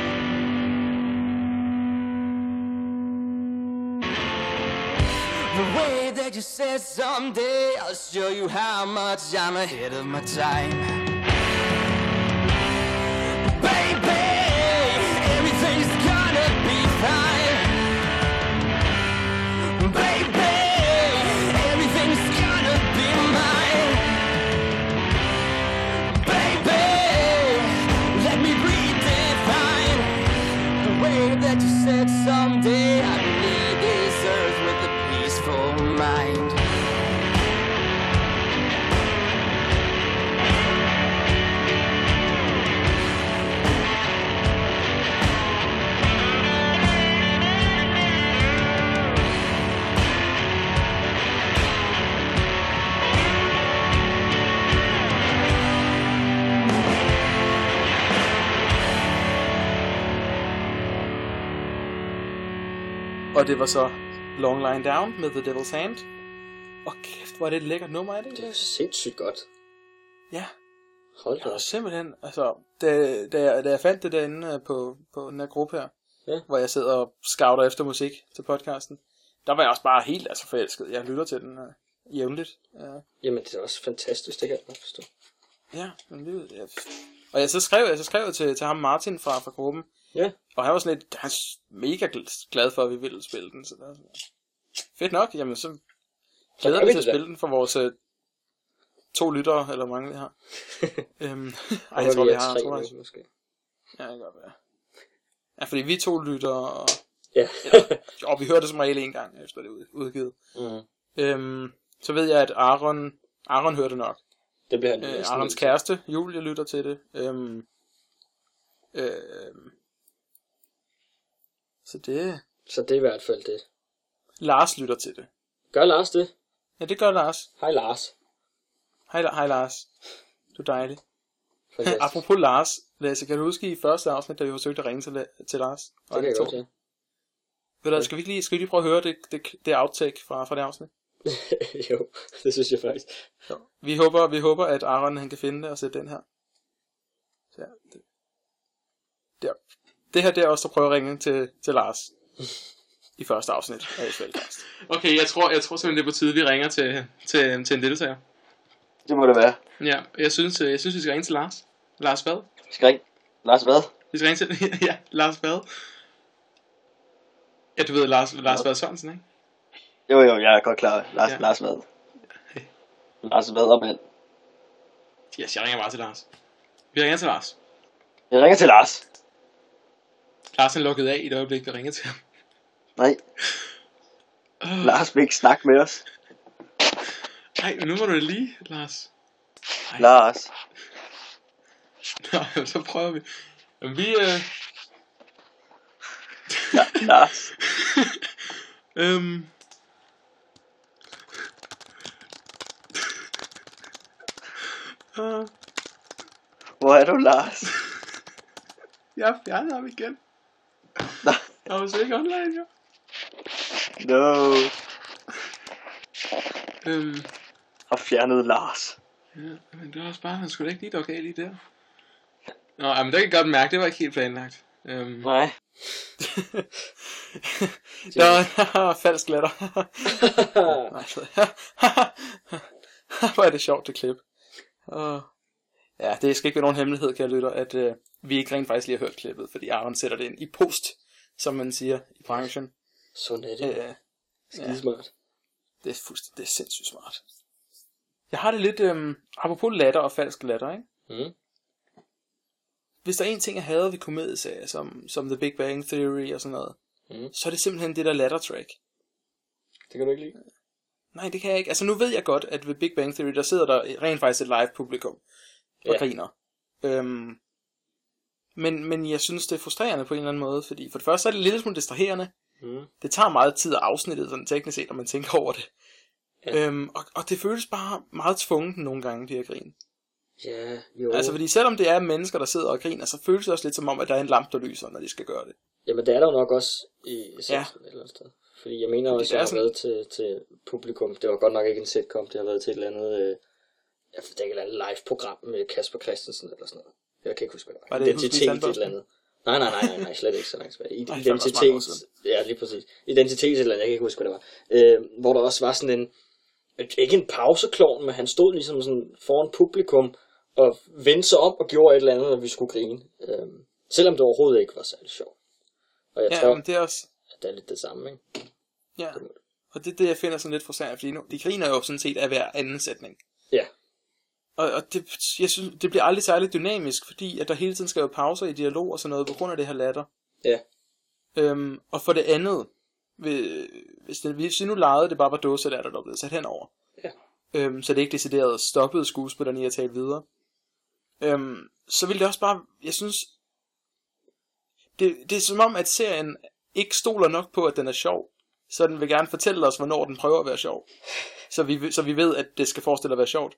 The way that you said someday I'll show you how much I'm ahead of my time. Baby, everything's gonna be fine. Baby, everything's gonna be mine. Baby, let me redefine the way that you said someday I'd leave this earth with a peaceful mind. Og det var så Long Line Down med The Devil's Hand. Og kæft, hvor er det et lækkert nummer, er det ikke? Det er sindssygt godt. Ja. Hold da Og op. simpelthen, altså, da jeg fandt det derinde på den her gruppe her, Ja. hvor jeg sidder og scouter efter musik til podcasten, der var jeg også bare helt forelsket. Jeg lytter til den jævnligt. Jamen, det er også fantastisk, det kan jeg godt forstå. Ja, men det ja. Og jeg så skrev til ham Martin fra gruppen, Ja. og han var sådan lidt, han er mega glad for, at vi ville spille den. Så der, fedt nok, jamen så glæder gør vi vi til at det da. spille den for vores 2 lyttere, eller hvor mange vi har. Ej, Og jeg tror, vi vi er har, 3 tror jeg. nu, måske. Ja, det kan godt være. Ja, fordi vi er 2 lyttere, Ja. og vi hørte det som regel en gang, efter det er udgivet. Mm. Så ved jeg, at Aaron hørte nok. Det bliver han næsten Arons nødt til. kæreste, Julie, lytter til det. Så det... Så det er i hvert fald det. Lars lytter til det. Gør Lars det? Ja, det gør Lars. Hej Lars. Hej Lars. Du er dejlig. Fantastisk. Apropos Lars, Lasse, kan du huske i første afsnit, da vi forsøgte at ringe til Lars? Det kan jeg godt, ja. Ved du, skal vi ikke lige prøve at høre det outtake fra det afsnit? Jo, det synes jeg faktisk. Jo. Vi håber, at Aaron han kan finde det og sætte den her. Så ja, det her det er også at prøve at ringe til Lars i første afsnit af Svælkast. Okay, jeg tror simpelthen det er på tide, vi ringer til en deltager. Det må det være. Ja, jeg synes vi skal ringe til Lars. Lars hvad? Vi skal ringe. Lars hvad? Vi skal ringe til ja, Lars hvad? Ja, du ved Lars Vad Sørensen, ikke? Jo, jeg er godt klar. Lars, Ja. Lars hvad? Lars hvad og mand. Yes, jeg ringer bare til Lars. Vi ringer til Lars. Jeg ringer til Lars. Lars er lukket af i et øjeblik, vi ringer til ham. Nej. Lars vil ikke snakke med os. Nej, men nu må du det lige, Lars. Ej. Lars. Nå, så prøver vi. Men vi, Ja, Lars. Hvor er du, Lars? Jeg fjerner ham igen. Jeg var så ikke online, jo. No. Har fjernet Lars. Ja, men det var også bare, han skulle ikke lige dog af lige der. Nå, men der kan godt mærke, det var ikke helt planlagt. Nej. Der falsk latter. Hvor er det sjovt, det klip. Ja, det skal ikke være nogen hemmelighed, kære lytter, at vi ikke rent faktisk lige har hørt klippet, fordi Aron sætter det ind i post, som man siger i branchen. Sådan er det. Skidesmart. Det er sindssygt smart. Jeg har det lidt, apropos latter og falsk latter, ikke? Hvis der er en ting, jeg hader ved komedieserier, som The Big Bang Theory og sådan noget, så er det simpelthen det der latter-track. Det kan du ikke lide? Nej, det kan jeg ikke. Altså nu ved jeg godt, at ved Big Bang Theory, der sidder der rent faktisk et live publikum og griner. Men jeg synes, det er frustrerende på en eller anden måde, fordi for det første er det lidt smule distraherende. Det tager meget tid af afsnittet, sådan teknisk set, når man tænker over det. Ja. Og det føles bare meget tvunget nogle gange, de her grin. Ja, jo. Altså fordi selvom det er mennesker, der sidder og griner, så føles det også lidt som om, at der er en lampe, der lyser, når de skal gøre det. Jamen det er der jo nok også i sitcom et eller andet sted. Fordi jeg mener også, at jeg har været til publikum. Det var godt nok ikke en sitcom, det har været til et eller andet, jeg ved ikke, et eller andet live-program med Kasper Christensen eller sådan noget. Jeg kan ikke huske, hvad det var. Identitet et eller andet. Nej, slet ikke så langt tilbage. Identitet, ja lige præcis. Identitet et eller andet, jeg kan ikke huske, hvad det var. Hvor der også var sådan en, ikke en pauseklovn, men han stod ligesom sådan foran publikum og vendte sig om og gjorde et eller andet, når vi skulle grine. Selvom det overhovedet ikke var særlig sjovt. Og jeg tror, men det er også... at det er lidt det samme, ikke? Ja, og det er det, jeg finder sådan lidt frustrerende, fordi nu, de griner jo sådan set af hver anden sætning. Ja. Og det, jeg synes, det bliver aldrig særligt dynamisk, fordi at der hele tiden skal være pauser i dialog og sådan noget, på grund af det her latter. Ja. Og for det andet, hvis vi nu legede, det bare var dåselatter, der blev sat henover. Ja. Så det ikke decideret stoppede skuespillerne i at tale videre. Så ville det også bare, jeg synes, det er som om, at serien ikke stoler nok på, at den er sjov. Så den vil gerne fortælle os, hvornår den prøver at være sjov. Så vi ved, at det skal forestille at være sjovt.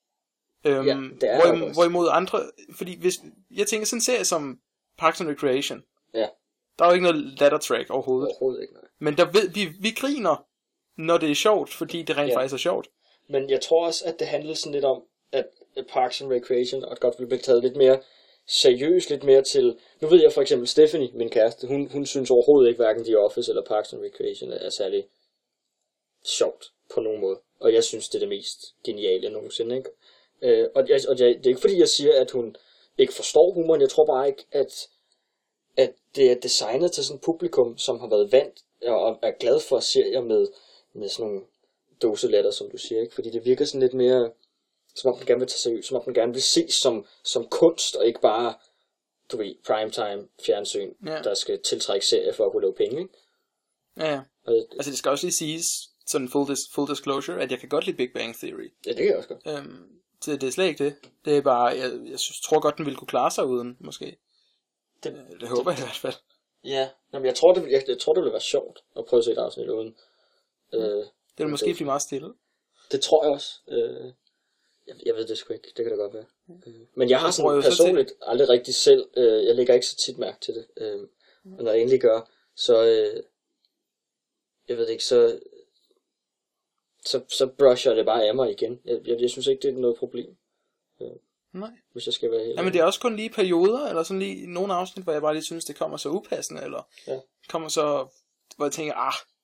Hvorimod andre, fordi hvis jeg tænker sådan en serie som Parks and Recreation, der er jo ikke noget latter track overhovedet ikke, nej. Men der ved vi griner, når det er sjovt, fordi det rent faktisk er sjovt. Men jeg tror også, at det handler sådan lidt om, at Parks and Recreation og godt vil blive taget lidt mere seriøst, lidt mere til. Nu ved jeg for eksempel Stephanie, min kæreste, hun synes overhovedet ikke, hverken The Office eller Parks and Recreation er særlig sjovt på nogen måde. Og jeg synes, det er det mest geniale nogensinde, ikke? Og det er ikke fordi, jeg siger, at hun ikke forstår humoren. Jeg tror bare ikke, at det er designet til sådan et publikum, som har været vant og er glad for serier med sådan nogle dåselatter, som du siger, ikke? Fordi det virker sådan lidt mere, som om den gerne vil tage seriøst, som om den gerne vil ses som kunst, og ikke bare, du ved, primetime fjernsyn, der skal tiltrække serier for at kunne lave penge, ikke? Ja. Altså det skal også lige siges, sådan full disclosure, at jeg kan godt lide Big Bang Theory. Ja, det kan jeg også godt. Det er slet ikke det. Det er bare, jeg tror godt, den ville kunne klare sig uden, måske. Det håber jeg i hvert fald. Ja, men jeg tror, det ville være sjovt at prøve at se et afsnit uden. Det vil måske blive meget stille. Det tror jeg også. Jeg ved det sgu ikke. Det kan da godt være. Men jeg har sådan personligt aldrig rigtig selv. Jeg lægger ikke så tit mærke til det. Og når jeg egentlig gør, så jeg ved ikke, så brusher jeg det bare af mig igen. Jeg synes ikke, det er noget problem. Nej. Hvis jeg skal være helt. Ja, men det er også kun lige perioder, eller sådan lige nogle afsnit, hvor jeg bare lige synes, det kommer så upassende, eller kommer så, hvor jeg tænker,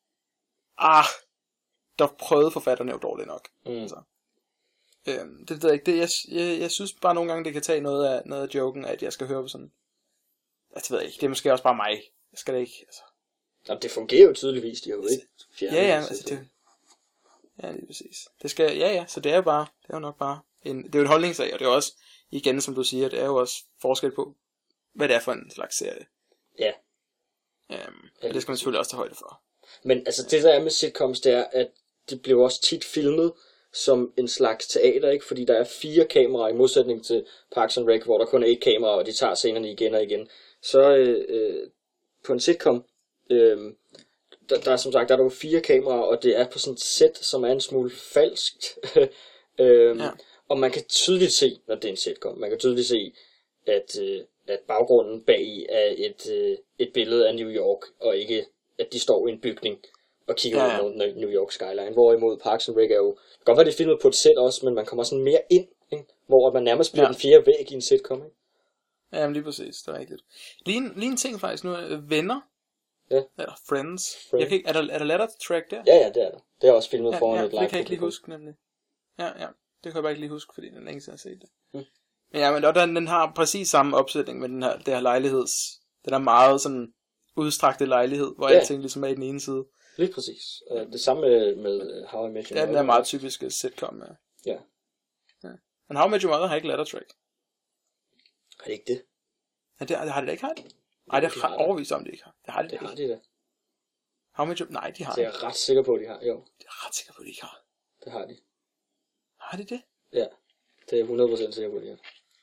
der prøvede forfatterne jo dårligt nok. Altså. Det ved jeg ikke. Jeg synes bare nogle gange, det kan tage noget af joken, at jeg skal høre på sådan. Altså, det ved jeg ikke. Det er måske også bare mig. Jeg skal det ikke, altså. Jamen, det fungerer jo tydeligvis, de har jo ikke fjernet. Altså det. Ja, lige præcis. Det skal, så det er jo bare, det er jo nok bare det er jo et holdningssag, og det er også, igen som du siger, det er jo også forskel på, hvad det er for en slags serie. Ja. Og det skal man selvfølgelig også tage højde for. Men altså det der er med sitcoms, det er, at det bliver også tit filmet som en slags teater, ikke? Fordi der er 4 kameraer i modsætning til Parks and Rec, hvor der kun er 1 kamera, og de tager scenerne igen og igen. Så på en sitcom, der er som sagt, der er 4 kameraer, og det er på sådan et sæt, som er en smule falskt. Og man kan tydeligt se, når det er en sitcom, man kan tydeligt se, at baggrunden bag er et billede af New York, og ikke, at de står i en bygning og kigger ud mod New York skyline. Hvorimod Parks and Rec er jo, det kan godt være, det er filmet på et sæt også, men man kommer sådan mere ind, ikke? Hvor man nærmest bliver den fjerde væg i en sitcom, ikke? Ja, men lige præcis, det er rigtigt. Lige en ting faktisk nu, Venner. Ja. Eller Friends. Jeg kan ikke, er der letter track der? Ja, det er der. Det er også filmet foran et live. Det kan jeg ikke lige huske, nemlig. Ja, det kan jeg bare ikke lige huske, fordi den længe siden jeg har set det. Men ja, men den har præcis samme opsætning med det her lejligheds. Den er meget sådan udstrakte lejlighed, hvor alting ligesom er i den ene side. Lige præcis. Det samme med How I Met Your Mother. Ja, den er meget typisk sitcom. Ja. Men How I Met Your Mother har ikke letter track. Har det ikke det? Ja, det har det da ikke haft. Nej, det er overvist om det ikke har. Det har det har de da. How I Met Your Mother? Nej, de har det. Det er jeg ret sikker på, at de har, jo. Det er ret sikker på, at de ikke har. Det har de. Har de det? Ja, det er 100% sikker på, at de har.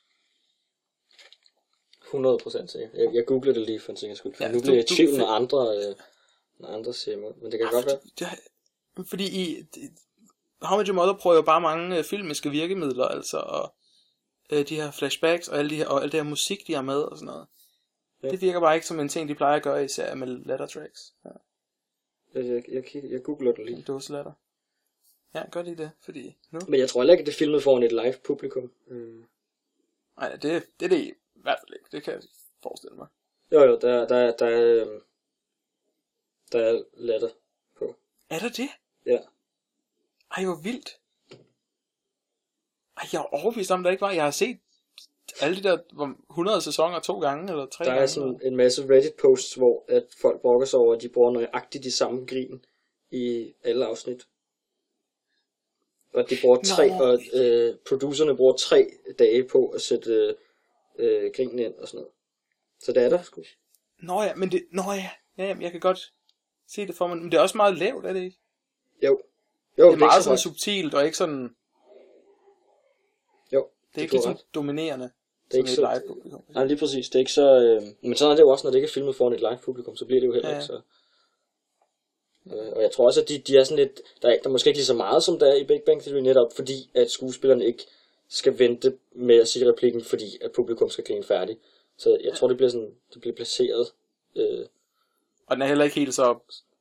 100% sikker. Jeg googlede det lige for en sikkerheds skyld. Ja, nu bliver jeg i tvivl, når andre siger imod. Men det kan godt være. Fordi How I Met Your Mother prøver jo bare mange filmiske virkemidler, altså, og de her flashbacks, og alt det her musik, de har med, og sådan noget. Ja. Det virker bare ikke som en ting, de plejer at gøre, især med letter tracks. Ja. Jeg googler det lige. En dåse letter. Ja, gør lige det, fordi nu... Men jeg tror heller ikke, det er filmet foran et live publikum. Nej, det er det i hvert fald ikke. Det kan jeg forestille mig. Jo, der er letter på. Er der det? Ja. Ej, hvor vildt. Ej, jeg er overbevist om, der ikke var. Jeg har set alle de der 100 sæsoner 2 gange, eller 3 gange. Der er sådan en masse Reddit-posts, hvor at folk brokker sig over, at de bruger nøjagtigt de samme grin i alle afsnit. Og de bruger producerne bruger 3 dage på at sætte grinen ind og sådan noget. Så det er der sgu. Ja, jeg kan godt se det for mig. Men det er også meget lavt, er det ikke? Jo, det er meget sådan subtilt, og ikke sådan... Jo, det er ikke ligesom dominerende. Det er ikke så... live publikum. Nej, lige præcis. Det er ikke så... Men sådan er det jo også, når det ikke er filmet foran et live publikum, så bliver det jo heller ikke så... Og jeg tror også, at de er sådan lidt... Der er måske ikke lige så meget, som der er i Big Bang Theory, netop fordi, at skuespillerne ikke skal vente med at sige replikken, fordi at publikum skal grine færdig. Så jeg tror, det bliver placeret. Og den er heller ikke helt så...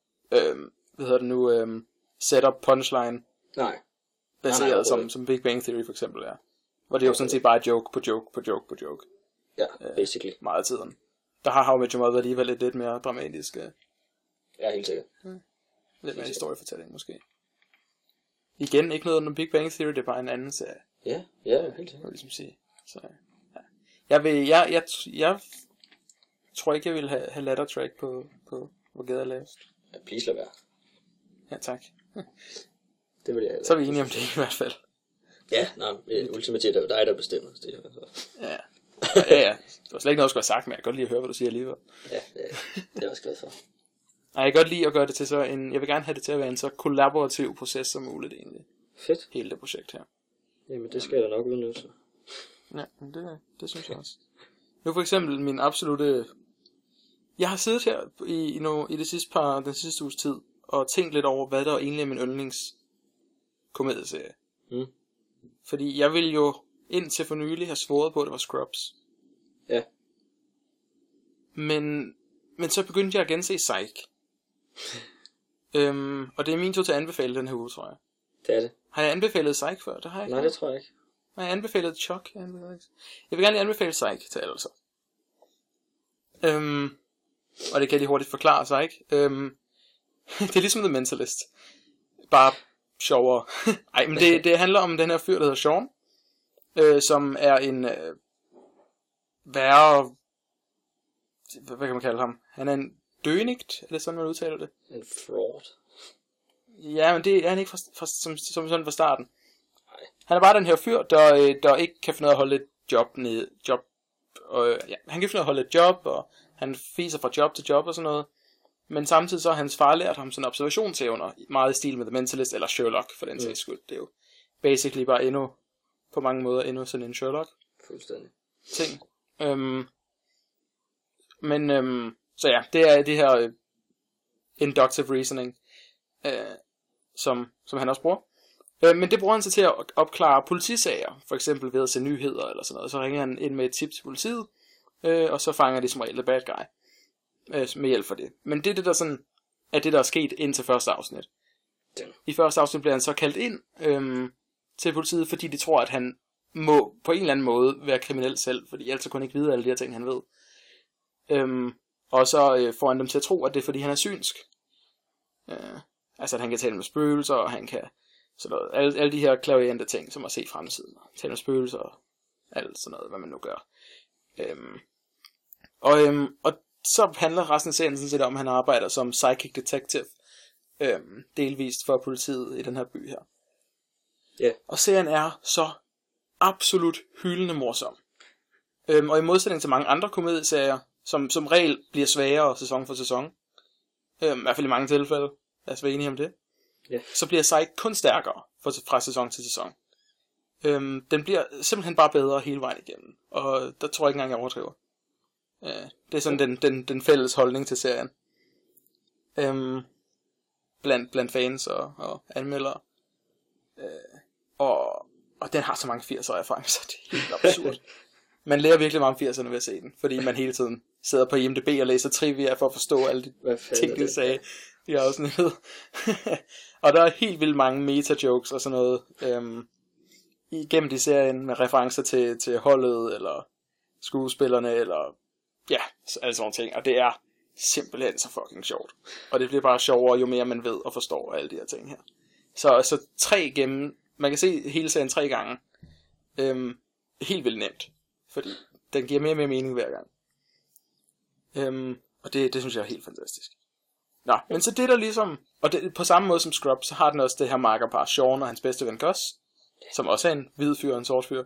setup punchline. Nej. Baseret som Big Bang Theory for eksempel er. Hvor det er jo sådan set bare joke på joke. Ja, basically. Meget af tiden. Der har How I Met Your Mother alligevel lidt mere dramatisk. Ja, helt sikkert. Lidt mere historiefortælling måske. Igen, ikke noget under Big Bang Theory, det er bare en anden serie. Ja, helt sikkert. Ligesom sige. Så, ja. Jeg tror ikke, jeg vil have letter track på hvor gader er lavest. Ja, please lad være. Ja, tak. Det vil jeg. Så er vi enige om det i hvert fald. Ja, ultimativt er jo dig, der bestemmer. Ja. Ja. Det var slet ikke noget, jeg skulle have sagt, men jeg kan godt lide at høre, hvad du siger alligevel. Ja, det er jeg også glad for. Nej, jeg kan godt lide at gøre det til jeg vil gerne have det til at være en så kollaborativ proces som muligt egentlig. Fedt. Hele det projekt her. Jamen, det skal jeg da nok udnytte sig. Ja, men det synes jeg også. Nu for eksempel min absolute... Jeg har siddet her i den sidste uges tid og tænkt lidt over, hvad der egentlig er min yndlingskomedieserie. Fordi jeg ville jo indtil for nylig have svoret på, at det var Scrubs. Ja. Men så begyndte jeg at gense Psych. Og det er min tur til at anbefale den her uge, tror jeg. Det er det. Har jeg anbefalet Psych før? Det har jeg ikke. Nej, det tror jeg ikke. Har jeg anbefalet Chuck? Jeg vil gerne lige anbefale Psych til alle så. Og det kan jeg lige hurtigt forklare Psych. Det er ligesom The Mentalist. Bare sjovere. Ej, men det handler om den her fyr, der hedder Sean. Som er en værre... Hvad kan man kalde ham? Han er en dønigt, er det sådan, man udtaler det? En fraud. Ja, men det er han ikke som sådan fra starten. Nej. Han er bare den her fyr, der ikke kan finde ud af at holde et job ned. Han kan finde ud af at holde et job, og han fiser fra job til job og sådan noget. Men samtidig så har hans far lært ham sådan observationsevner, meget i stil med The Mentalist, eller Sherlock for den sags skyld. Det er jo basically bare endnu, på mange måder, endnu sådan en Sherlock. Fuldstændig. Ting. Så ja, det er det her inductive reasoning, som han også bruger. Men det bruger han så til at opklare politisager, for eksempel ved at se nyheder eller sådan noget. Så ringer han ind med et tip til politiet, og så fanger de som regel the bad guy med hjælp for det. Men det er det, der sådan er det, der er sket indtil første afsnit. I første afsnit bliver han så kaldt ind til politiet, fordi de tror, at han må på en eller anden måde være kriminel selv, fordi ellers kunne han ikke vide alle de her ting, han ved. Og så får han dem til at tro, at det er, fordi han er synsk. Altså, at han kan tale med spøgelser, og han kan sådan noget, alle de her klaverende ting, som at se fremtiden, og tale med spøgelser, og alt sådan noget, hvad man nu gør. Og så handler resten af serien sådan set om, at han arbejder som psychic detective, delvist for politiet i den her by her. Yeah. Og serien er så absolut hyldende morsom. Og i modsætning til mange andre komedieserier, som regel bliver sværere sæson for sæson, i hvert fald i mange tilfælde, lad os være enige om det, så bliver Psych kun stærkere fra sæson til sæson. Den bliver simpelthen bare bedre hele vejen igennem, og der tror jeg ikke engang, jeg overdriver. Det er sådan den fælles holdning til serien. Blandt fans og anmeldere. Og den har så mange 80'er erfaring, så det er helt absurd. Man lærer virkelig meget om 80'erne ved at se den, fordi man hele tiden sidder på IMDb og læser trivia for at forstå alle de ting, de sagde i afsnittet. Og der er helt vildt mange meta-jokes og sådan noget igennem de serien med referencer til holdet eller skuespillerne eller ja, alle sådan ting. Og det er simpelthen så fucking sjovt. Og det bliver bare sjovere, jo mere man ved og forstår alle de her ting her. Så 3 gennem, man kan se hele serien 3 gange. Helt vildt nemt. Fordi den giver mere og mere mening hver gang. Og det synes jeg er helt fantastisk. Nå, men så det der ligesom, og det, på samme måde som Scrubs, så har den også det her makkerpar Sean og hans bedste ven Gus, som også er en hvid fyr og en sort fyr.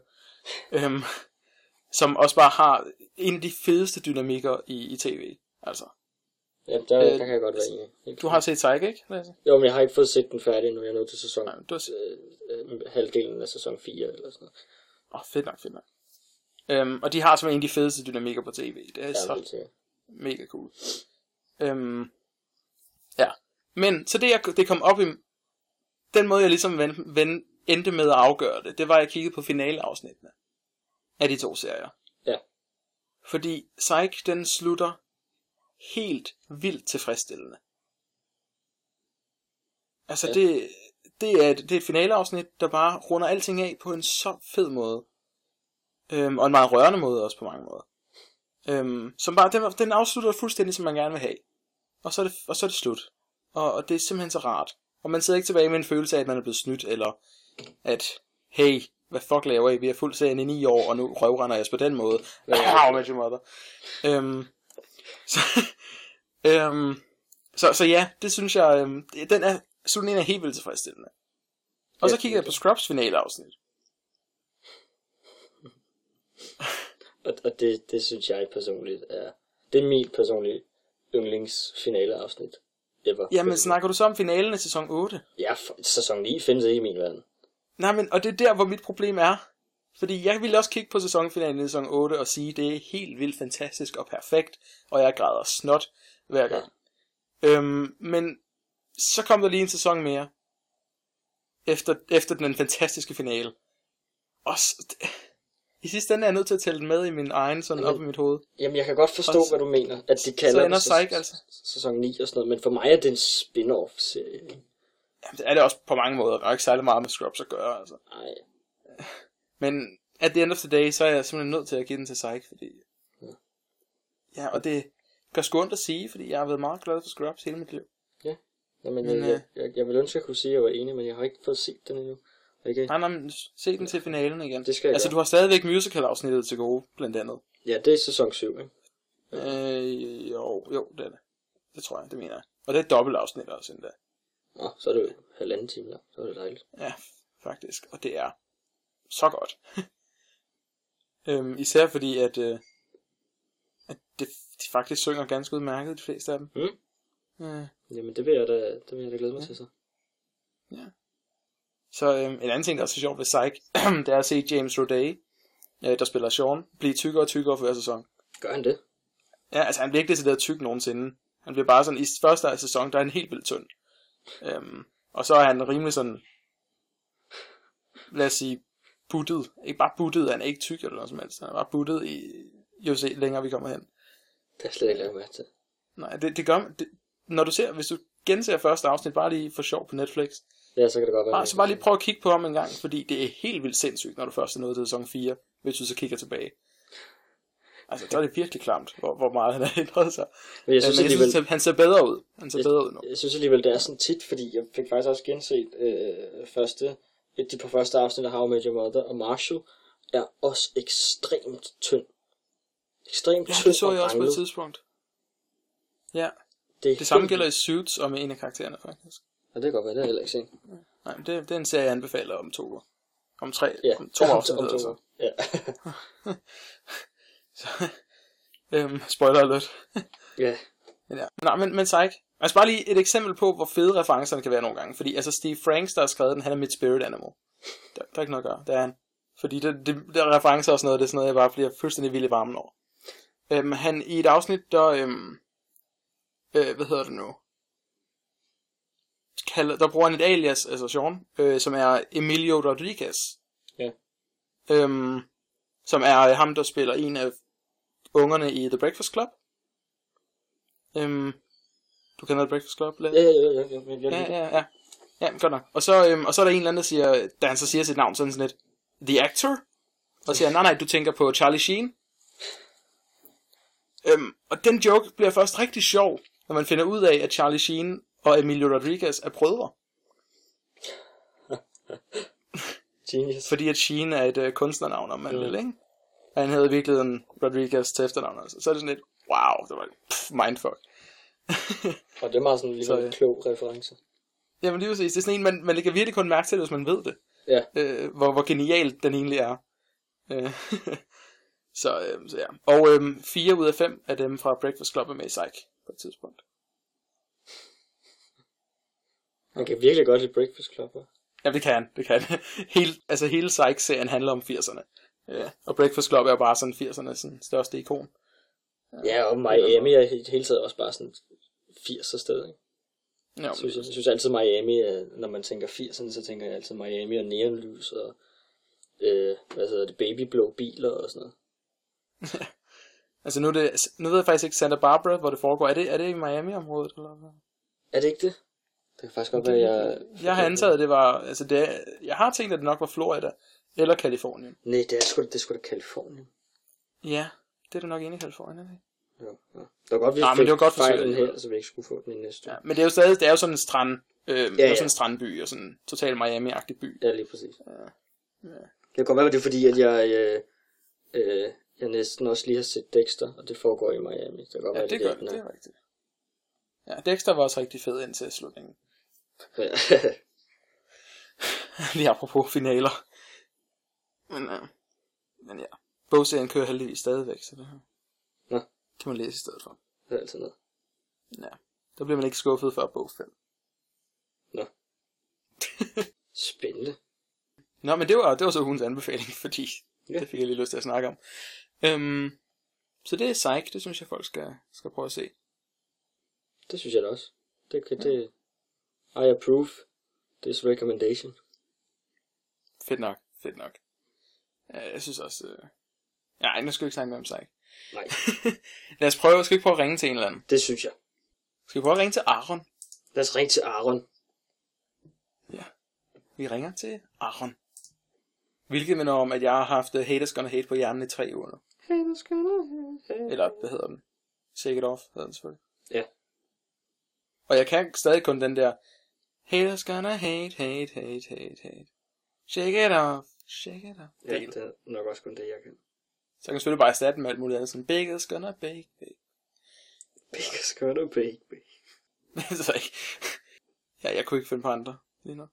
Som også bare har en af de fedeste dynamikker i tv. Altså. Ja, der kan jeg godt være enig. Du har set Psych, ikke? Jo, men jeg har ikke fået set den færdig nu. Jeg er nået til sæson. Halvdelen af sæson 4 eller sådan noget. Fedt nok. Og de har simpelthen en af de fedeste dynamikker på tv. Det er så mega cool. Ja. Men så det kom op i den måde jeg ligesom endte med at afgøre det var at jeg kiggede på finaleafsnittene af de 2 serier. Ja. Fordi Psych den slutter helt vildt tilfredsstillende. Altså det er et finaleafsnit der bare runder alting af på en så fed måde. Og en meget rørende måde også på mange måder. Som bare den afslutter fuldstændig som man gerne vil have. Og så er det slut. Og det er simpelthen så rart. Og man sidder ikke tilbage med en følelse af at man er blevet snydt, eller at hey, hvad fuck laver I? Vi har fuldt serien i 9 år, og nu røvrender jeg os på den måde. How met your mother. Så ja, det synes jeg, slutningen er helt vildt tilfredsstillende. Og så kigger jeg på Scrubs finaleafsnit. Og det synes jeg personligt det er mit personlige yndlingsfinaleafsnit ever. Jamen snakker du så om finalen af sæson 8? Ja, sæson 9 findes ikke i min verden. Nej, men og det er der hvor mit problem er. Fordi jeg ville også kigge på sæsonfinalen i sæson 8 og sige det er helt vildt fantastisk og perfekt, og jeg græder snot hver gang. Men så kom der lige en sæson mere efter den fantastiske finale. Og i sidste ende er jeg nødt til at tælle den med i min egen sådan op i mit hoved. Jamen jeg kan godt forstå hvad du mener, at de kalder det Psych, altså. Sæson 9 og sådan noget, men for mig er det en spin-off serie. Jamen det er det også på mange måder. Der er ikke særlig meget med Scrubs at gøre, altså. Nej. Men at the end of the day, så er jeg simpelthen nødt til at give den til Psych, fordi ja, og det gør sgu ondt at sige, fordi jeg har været meget glad for Scrubs hele mit liv. Ja. Jamen, jeg vil ønske at kunne sige at jeg var enig, men jeg har ikke fået set den endnu. Okay. Nej, men se den til finalen igen. Det skal jeg altså gøre. du har stadigvæk musical-afsnittet til gode, blandt andet. Ja, det er sæson 7, ikke? Jo, det er det. Det tror jeg, det mener jeg. Og det er et dobbeltafsnit også endda. Nå, så er det jo 1,5 time der. Så er det dejligt. Ja, faktisk. Og det er så godt. Især fordi, at de faktisk synger ganske udmærket, de fleste af dem. Jamen, det vil jeg da glæde mig til så. Ja. Så en anden ting, der er så sjovt ved Psych, det er at se James Roday, der spiller Sean, blive tykkere og tykkere for hver sæson. Gør han det? Ja, altså han bliver ikke decideret tyk nogensinde. Han bliver bare sådan, i første sæson, der er han helt vildt tynd. Og så er han rimelig sådan lad os sige, buttet. Ikke bare buttet, han er ikke tyk eller noget som helst. Han er bare buttet i, jo se, længere vi kommer hen. Det er slet ikke lavet med til. Nej, det gør man, når du ser, hvis du genser første afsnit, bare lige for sjov på Netflix. Ja, så kan det godt være. Så bare lige prøv at kigge på ham en gang, fordi det er helt vildt sindssygt, når du først er nået til sæson 4, hvis du så kigger tilbage. Altså, der er det virkelig klamt, hvor meget han har ændret sig. Men jeg synes, han ser bedre ud. Han ser bedre ud nu. Jeg synes alligevel, det er sådan tit, fordi jeg fik faktisk også genset de på første afsnit af How I Met Your Mother, og Marshall er også ekstremt tynd. Ekstremt tynd. Ja, det så jeg også på et tidspunkt. Ja, det samme gælder i Suits og med en af karaktererne, faktisk. Ja, det kan godt være, det har jeg heller ikke set. Nej, men det er en serie, jeg anbefaler om 2 år. Om 3, ja. om 2 afsnit. Om 2 år. Ja. Så, spoiler alert. Ja. Ja. Nej, men Psych. Altså bare lige et eksempel på, hvor fede referencerne kan være nogle gange. Fordi altså Steve Franks, der har skrevet den, han er mit spirit animal. Der er ikke noget at gøre, det er han. Fordi der er referencer og sådan noget, det er sådan noget, jeg bare bliver fuldstændig vild i varmen over. Han i et afsnit, der, hvad hedder det nu? Der bruger han et alias, altså Sean, som er Emilio Rodriguez. Ja. Som er ham, der spiller en af ungerne i The Breakfast Club. Du kender The Breakfast Club? Ja. Ja, godt nok. Og så er der en eller anden, der siger, da han så siger sit navn, sådan lidt, The Actor? Og siger, nej, du tænker på Charlie Sheen. Og den joke bliver først rigtig sjov, når man finder ud af, at Charlie Sheen og Emilio Rodriguez er brødre. Genius. Fordi at Sheen er et kunstnernavn, om man vil, ikke? Og han havde virkelig en Rodriguez til efternavn. Altså. Så er det sådan lidt, wow, det var mindfuck. Og det er meget sådan en klog reference. Jamen lige præcis, det er sådan en, man kan virkelig kun mærke til det, hvis man ved det. Ja. Hvor genialt den egentlig er. Så ja. Og 4 ud af 5 af dem fra Breakfast Club er med i Psych på et tidspunkt. Man kan virkelig godt lide Breakfast Club, hva'? Ja, det kan. Hele Psych-serien handler om 80'erne. Og Breakfast Club er bare sådan 80'erne sådan største ikon. Ja, og Miami er hele tiden også bare sådan 80'er sted, ikke? Ja, jeg synes altid Miami, når man tænker 80'erne, så tænker jeg altid Miami og neonlys og babyblå biler og sådan noget. Altså nu ved jeg faktisk ikke Santa Barbara, hvor det foregår. Er det i Miami-området eller hvad? Er det ikke det? Det kan faktisk godt være, jeg har antaget, det var, altså jeg har tænkt, at det nok var Florida eller Kalifornien. Nej, det er sgu da Kalifornien. Ja, det er det nok inde i Kalifornien, ikke? Ja. Det var godt, vi men det var godt fejlen her, så vi ikke skulle få den i næste. Ja, men det er jo stadig, det er jo sådan en strand, sådan en strandby og sådan en total Miami-agtig by. Ja, lige præcis. Ja. Det kan godt være, det er fordi, at jeg næsten også lige har set Dexter, og det foregår i Miami. Det kan godt være, det er rigtigt. Ja, Dexter var også rigtig fed indtil slutningen. Ja. Lige apropos finaler. Men ja, bogserien kører heldigvis stadigvæk, så det her kan man læse i stedet for. Det er altid noget. Ja, der bliver man ikke skuffet før bog 5. Nå. Spændende. Nå, men det var så ugens anbefaling, fordi det fik jeg lige lyst til at snakke om. Så det er Psych, det synes jeg folk skal prøve at se. Det synes jeg da også. Det I approve this recommendation. Fedt nok. Jeg synes også... Nej, nu skal vi ikke snakke mere om Psych. Nej. Skal vi ikke prøve at ringe til en eller anden? Det synes jeg. Skal vi prøve at ringe til Aaron? Lad os ringe til Aaron. Ja, vi ringer til Aaron. Hvilket minder om, at jeg har haft Haters Gonna Hate på hjernen i 3 uger nu. Haters Gonna Hate. Eller, hvad hedder den? Shake It Off, hedder den selvfølgelig. Ja. Og jeg kan stadig kun den der Haters Gonna Hate. Shake it off. Ja, det er nok også kun det, jeg kan. Så kan jeg selvfølgelig bare erstatte den med alt muligt andet. Sådan, Baker's gonna bake. Baker's gonna bake. Så ikke. Ja, jeg kunne ikke finde på andre lige nu.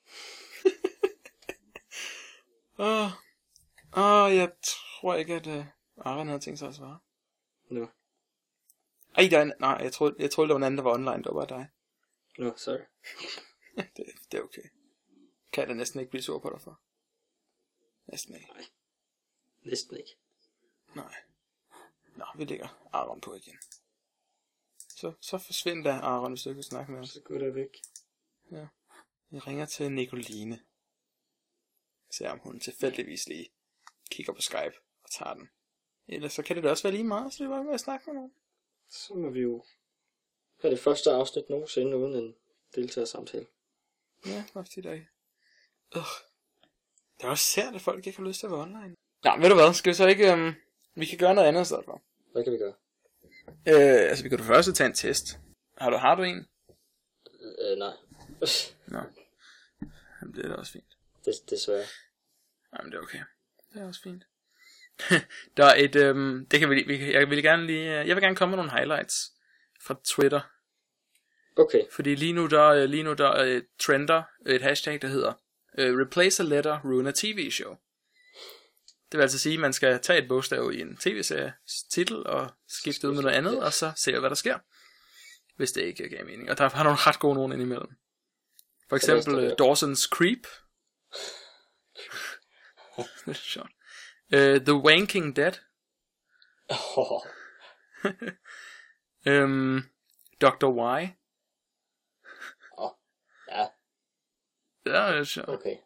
Jeg tror ikke, at Aaron havde tænkt sig at svare. Nå. Nej, jeg troede, det var en anden, der var online. Det var bare dig. Nå, sorry. det er okay. Kan jeg da næsten ikke blive sur på dig for? Næsten ikke. Nej. Næsten ikke. Nej. Nå, vi lægger Aaron på igen. Så forsvinder Aaron, hvis du ikke vil snakke med os. Så går det væk. Ja. Vi ringer til Nicoline. Se om hun tilfældigvis lige kigger på Skype og tager den. Ellers så kan det da også være lige meget, så det var med at snakke med nogen. Så må vi jo have det første afsnit nogensinde uden en deltagersamtale. Ja, faktisk i dag. Det er også sært, at folk ikke har lyst til at være online. Ja, ved du hvad, skal vi så ikke... vi kan gøre noget andet i stedet for. Hvad kan vi gøre? Altså, vi kan da først tage en test. Har du en? Nej. Nå. Jamen, det er da også fint. Desværre. Jamen, det er okay. Det er også fint. Der er et... det kan jeg vil gerne komme med nogle highlights fra Twitter. Okay. Fordi lige nu der trender et hashtag, der hedder Replace a letter, ruin a TV show. Det vil altså sige, at man skal tage et bogstav i en tv-series titel og skifte ud med noget andet, og så se, hvad der sker. Hvis det ikke giver mening. Og der har nogle ret gode nogen indimellem. For eksempel Dawson's Creep. Det er sjovt. The Wanking Dead. Dr. Y. Ja. Det er sjovt. Okay.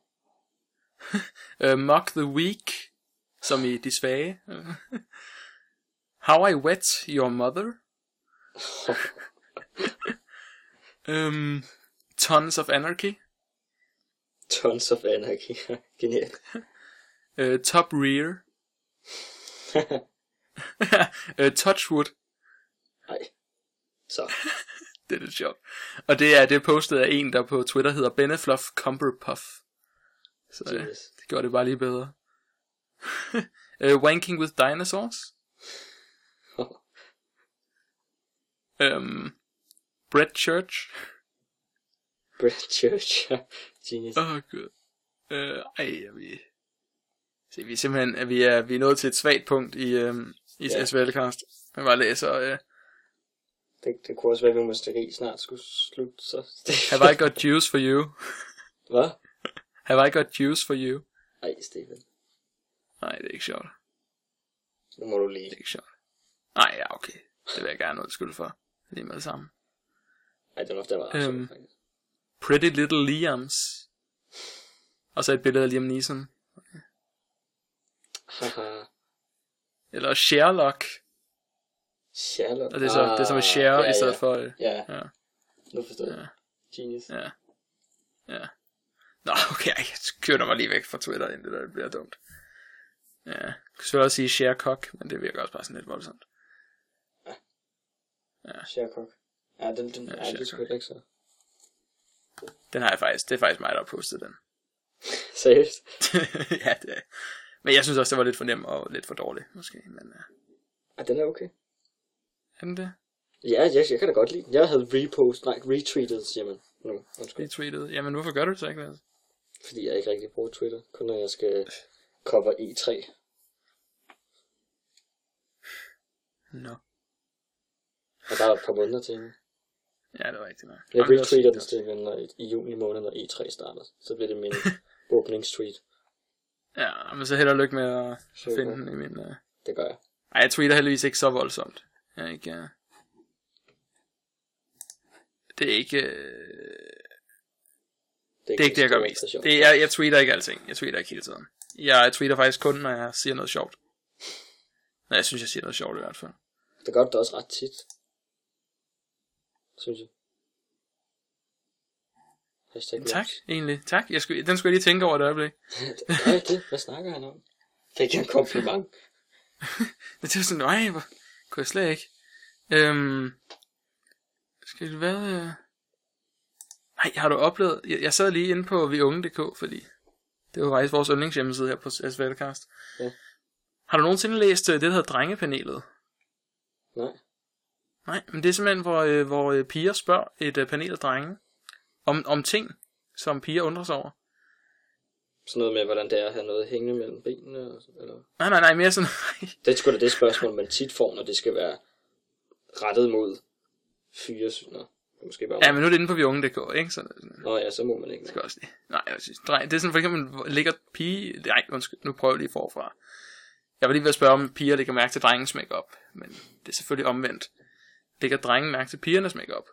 Mock the Weak. Som i de svage. How I Wet Your Mother. Tons of Anarchy. Tons of Anarchy. Genialt. Top Rear. Touchwood. Nej. Så. Det er lidt sjovt. Og det er postet af en, der på Twitter hedder Benefluff Cumberpuff. Så det gjorde det bare lige bedre. Wanking with Dinosaurs. Bread Church. Bread Church. Genius. Gud. Vi er simpelthen vi er nået til et svagt punkt i SVLcast. Jeg bare læser det kunne også være, at vi måske snart skulle slutte så. Have I got juice for you? Hvad? Have I got juice for you? Ej, Steven. Nej, det er ikke sjovt. Nu må du lige. Det er ikke sjovt. Nej, ja, okay. Det vil jeg gerne undskylde for. Lige med det samme. Ej, det er nok, der var sjovt, faktisk. Pretty Little Liams. Og så et billede af Liam Neeson. Haha. Eller Sherlock. Sherlock. Og det er som et share i stedet for... Ja. Nu forstår jeg. Genius. Ja. Nå, okay, jeg kører mig lige væk fra Twitter, inden det der bliver dumt. Ja, jeg kan selvfølgelig også sige Sharecock, men det virker også bare sådan lidt voldsomt. Ja. Sharecock. Ja, den er det sgu ikke så. Den har jeg faktisk, det er faktisk mig, der har postet den. Seriøst? Ja, det er. Men jeg synes også, det var lidt for nem og lidt for dårlig, måske. Men, ja, den er okay. Er den det? Ja, jeg kan da godt lide den. Jeg havde retweetet, siger man nu. Retweetet? Jamen, hvorfor gør du det så ikke? Altså? Fordi jeg ikke rigtig bruger Twitter. Kun når jeg skal cover E3. Nå. Og der er et par måneder til. Ja, det er rigtigt nok. Jeg retweeter den Steven i juni måned, når E3 starter. Så bliver det min åbningstweet. Ja, men så held og lykke med at finde den i min... Det gør jeg. Ej, jeg tweeter heldigvis ikke så voldsomt. Jeg er ikke... Det er ikke... Det er ikke det, jeg gør mest. Jeg tweeter ikke alting. Jeg tweeter ikke hele tiden. Jeg tweeter faktisk kun, når jeg siger noget sjovt. Når jeg synes, jeg siger noget sjovt i hvert fald. Det gør det også ret tit. Synes jeg. Tak, egentlig. Tak. Den skulle jeg lige tænke over et øjeblik. Nej, det. Hvad snakker han om? Fik jeg en kompliment? Det er sådan, nej, hvor kunne jeg slet ikke. Skal det være... Nej, har du oplevet... Jeg sad lige inde på viunge.dk, fordi det var faktisk vores yndlingshjemmeside her på SVLcast. Ja. Har du nogensinde læst det, der hedder Drengepanelet? Nej. Nej, men det er simpelthen, hvor piger spørger et panel af drenge om ting, som piger undrer sig over. Sådan noget med, hvordan det er at have noget hængende mellem benene? Eller? Nej, mere sådan... Det er sgu da det spørgsmål, man tit får, når det skal være rettet mod fyre. Måske bare... Ja, men nu er det inde på viunge.dk, ikke? Nå ja, så må man ikke. Skal også lige... Nej, jeg synes... Det er sådan for eksempel, ligger pige... Nej, undskyld, nu prøver jeg lige forfra. Jeg var lige ved at spørge, om piger lægger mærke til drengens makeup, men det er selvfølgelig omvendt. Lægger drengen mærke til pigernes makeup?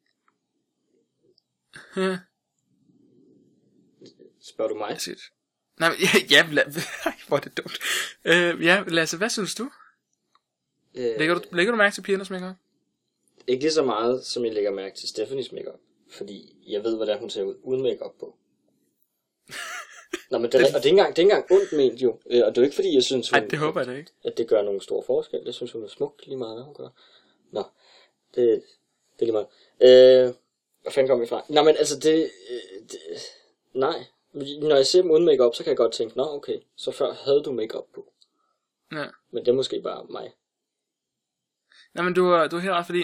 Spørger du mig? Nej, men, hvor er det dumt. Ja, Lasse, hvad synes du? Lægger du mærke til pigernes makeup? Ikke lige så meget, som jeg lægger mærke til Stephanies makeup. Fordi jeg ved, hvordan hun ser ud uden makeup på. Nå, men det er ikke engang ondt ment jo. Og det er jo ikke fordi, jeg synes, Nej, det håber jeg da ikke. At det gør nogen stor forskel. Jeg synes, hun er smuk lige meget, hvad hun gør. Nå, det er lige meget. Hvad fanden kom vi fra? Nå, men altså, nej. Når jeg ser dem uden makeup, så kan jeg godt tænke, nå okay, så før havde du makeup på. Ja. Men det er måske bare mig. Nej, men du er helt ret, fordi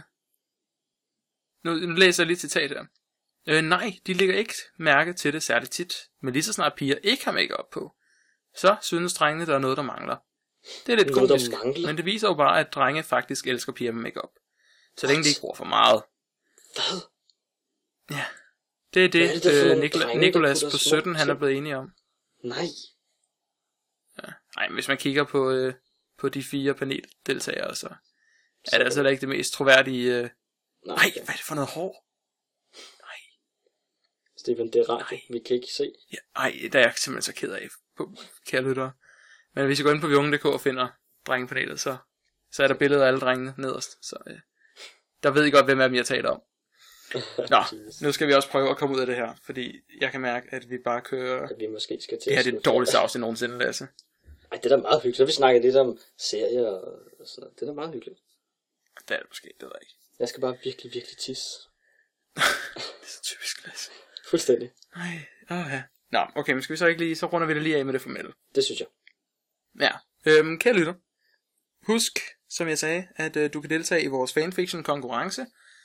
nu læser jeg lige citat her. Nej, de lægger ikke mærke til det særligt tit, men lige så snart piger ikke har makeup på, så synes drengene, der er noget, der mangler. Det er lidt komisk, men det viser jo bare, at drenge faktisk elsker piger med makeup. Så længe de ikke bruger for meget. Hvad? Ja, det er det Nicolas på 17, han er blevet enig om. Nej. Ja. Nej, men hvis man kigger på de 4 paneldeltagere, så er det altså ikke det mest troværdige. Nej, hvad er det for noget hår? Nej. Steffen, det er radio, vi kan ikke se. Ja, nej, der er jeg simpelthen så ked af, kære lyttere. Men hvis I går ind på viungen.dk og finder drengepanelet, så er der billeder af alle drengene nederst. Så der ved I godt, hvem af dem jeg taler om. Nå, nu skal vi også prøve at komme ud af det her, fordi jeg kan mærke, at vi bare kører. At vi måske skal til. Det her er det dårligste afsnit nogensinde, Lasse. Ej, det er da meget hyggeligt. Så vi snakker lidt om serier og sådan noget. Det er da meget hyggeligt. Det er det måske, det ved jeg ikke. Jeg skal bare virkelig, virkelig tisse. Det er så typisk, Lasse. Fuldstændig. Ja. Nå, okay, men skal vi så ikke lige, så runder vi det lige af med det formelle. Det synes jeg. Ja, kære lytter. Husk, som jeg sagde, at du kan deltage i vores fanfiction konkurrence.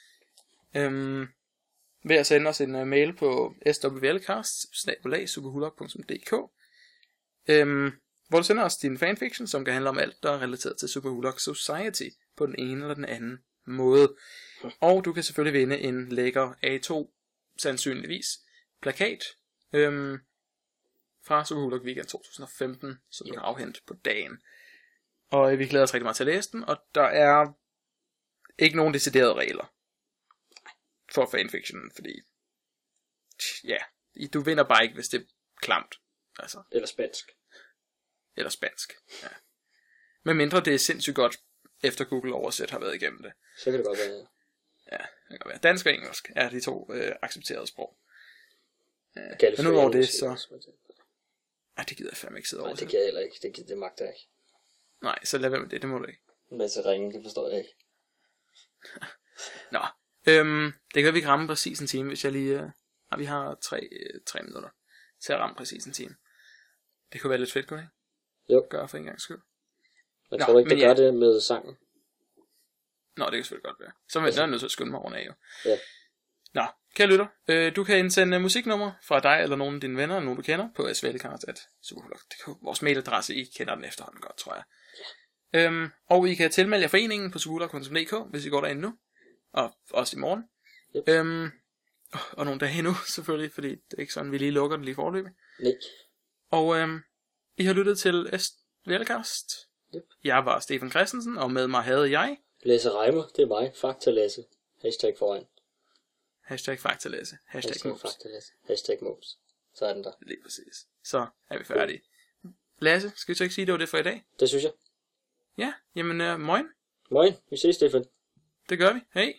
Ved at sende os en mail på swlcast@superhulok.dk, hvor du sender os din fanfiction, som kan handle om alt, der er relateret til Superhulok Society på den ene eller den anden måde. Og du kan selvfølgelig vinde en lækker A2, sandsynligvis, plakat fra Superhulok Weekend 2015, som du kan afhente på dagen. Og vi glæder os rigtig meget til at læse den, og der er ikke nogen deciderede regler for fanfiction, fordi ja, du vinder bare ikke, hvis det er klamt. Altså. Eller spansk. Ja. Men mindre det er sindssygt godt, efter Google Oversæt har været igennem det. Så kan det godt være. Ja, det kan godt være. Dansk og engelsk er de 2 accepterede sprog. Men udover det, så det gider jeg fandme ikke sidde over. Nej, det kan jeg heller ikke. Det magter jeg ikke. Nej, så lad være med det må du ikke. En masse ringe, det forstår jeg ikke. Nå, det kan vi ikke ramme præcis en time, hvis jeg lige. Vi har 3 minutter til at ramme præcis en time. Det kunne være lidt fedt, kunne det ikke? Jo. Gør for en gang skyld. Jeg tror ikke, det gør det med sangen. Nå, det kan selvfølgelig godt være. Så er jeg nødt til at skynde mig oven af, jo. Ja. Nå, kære lytter, du kan indsende musiknummer fra dig eller nogen af dine venner, eller nogen du kender, på svlcast@superhulok.dk. Vores mailadresse, I kender den efterhånden godt, tror jeg. Ja. Og I kan tilmelde jer foreningen på superhulok.dk, hvis I går derinde nu. Og også i morgen. Yep. Og nogle dage endnu, selvfølgelig, fordi det er ikke sådan, vi lige lukker den lige forløbig. Nej. Og I har lyttet til SVLcast. Yep. Jeg var Stefan Christensen, og med mig havde jeg Lasse Reimer, det er mig. Fakta Lasse. #foran. #Fakta Lasse. #Fakta Lasse. Så er den der. Lige præcis. Så er vi færdige. Lasse, skal vi så ikke sige, det var det for i dag? Det synes jeg. Ja, jamen moin. Moin, vi ses, Stefan. Det gør vi. Hej.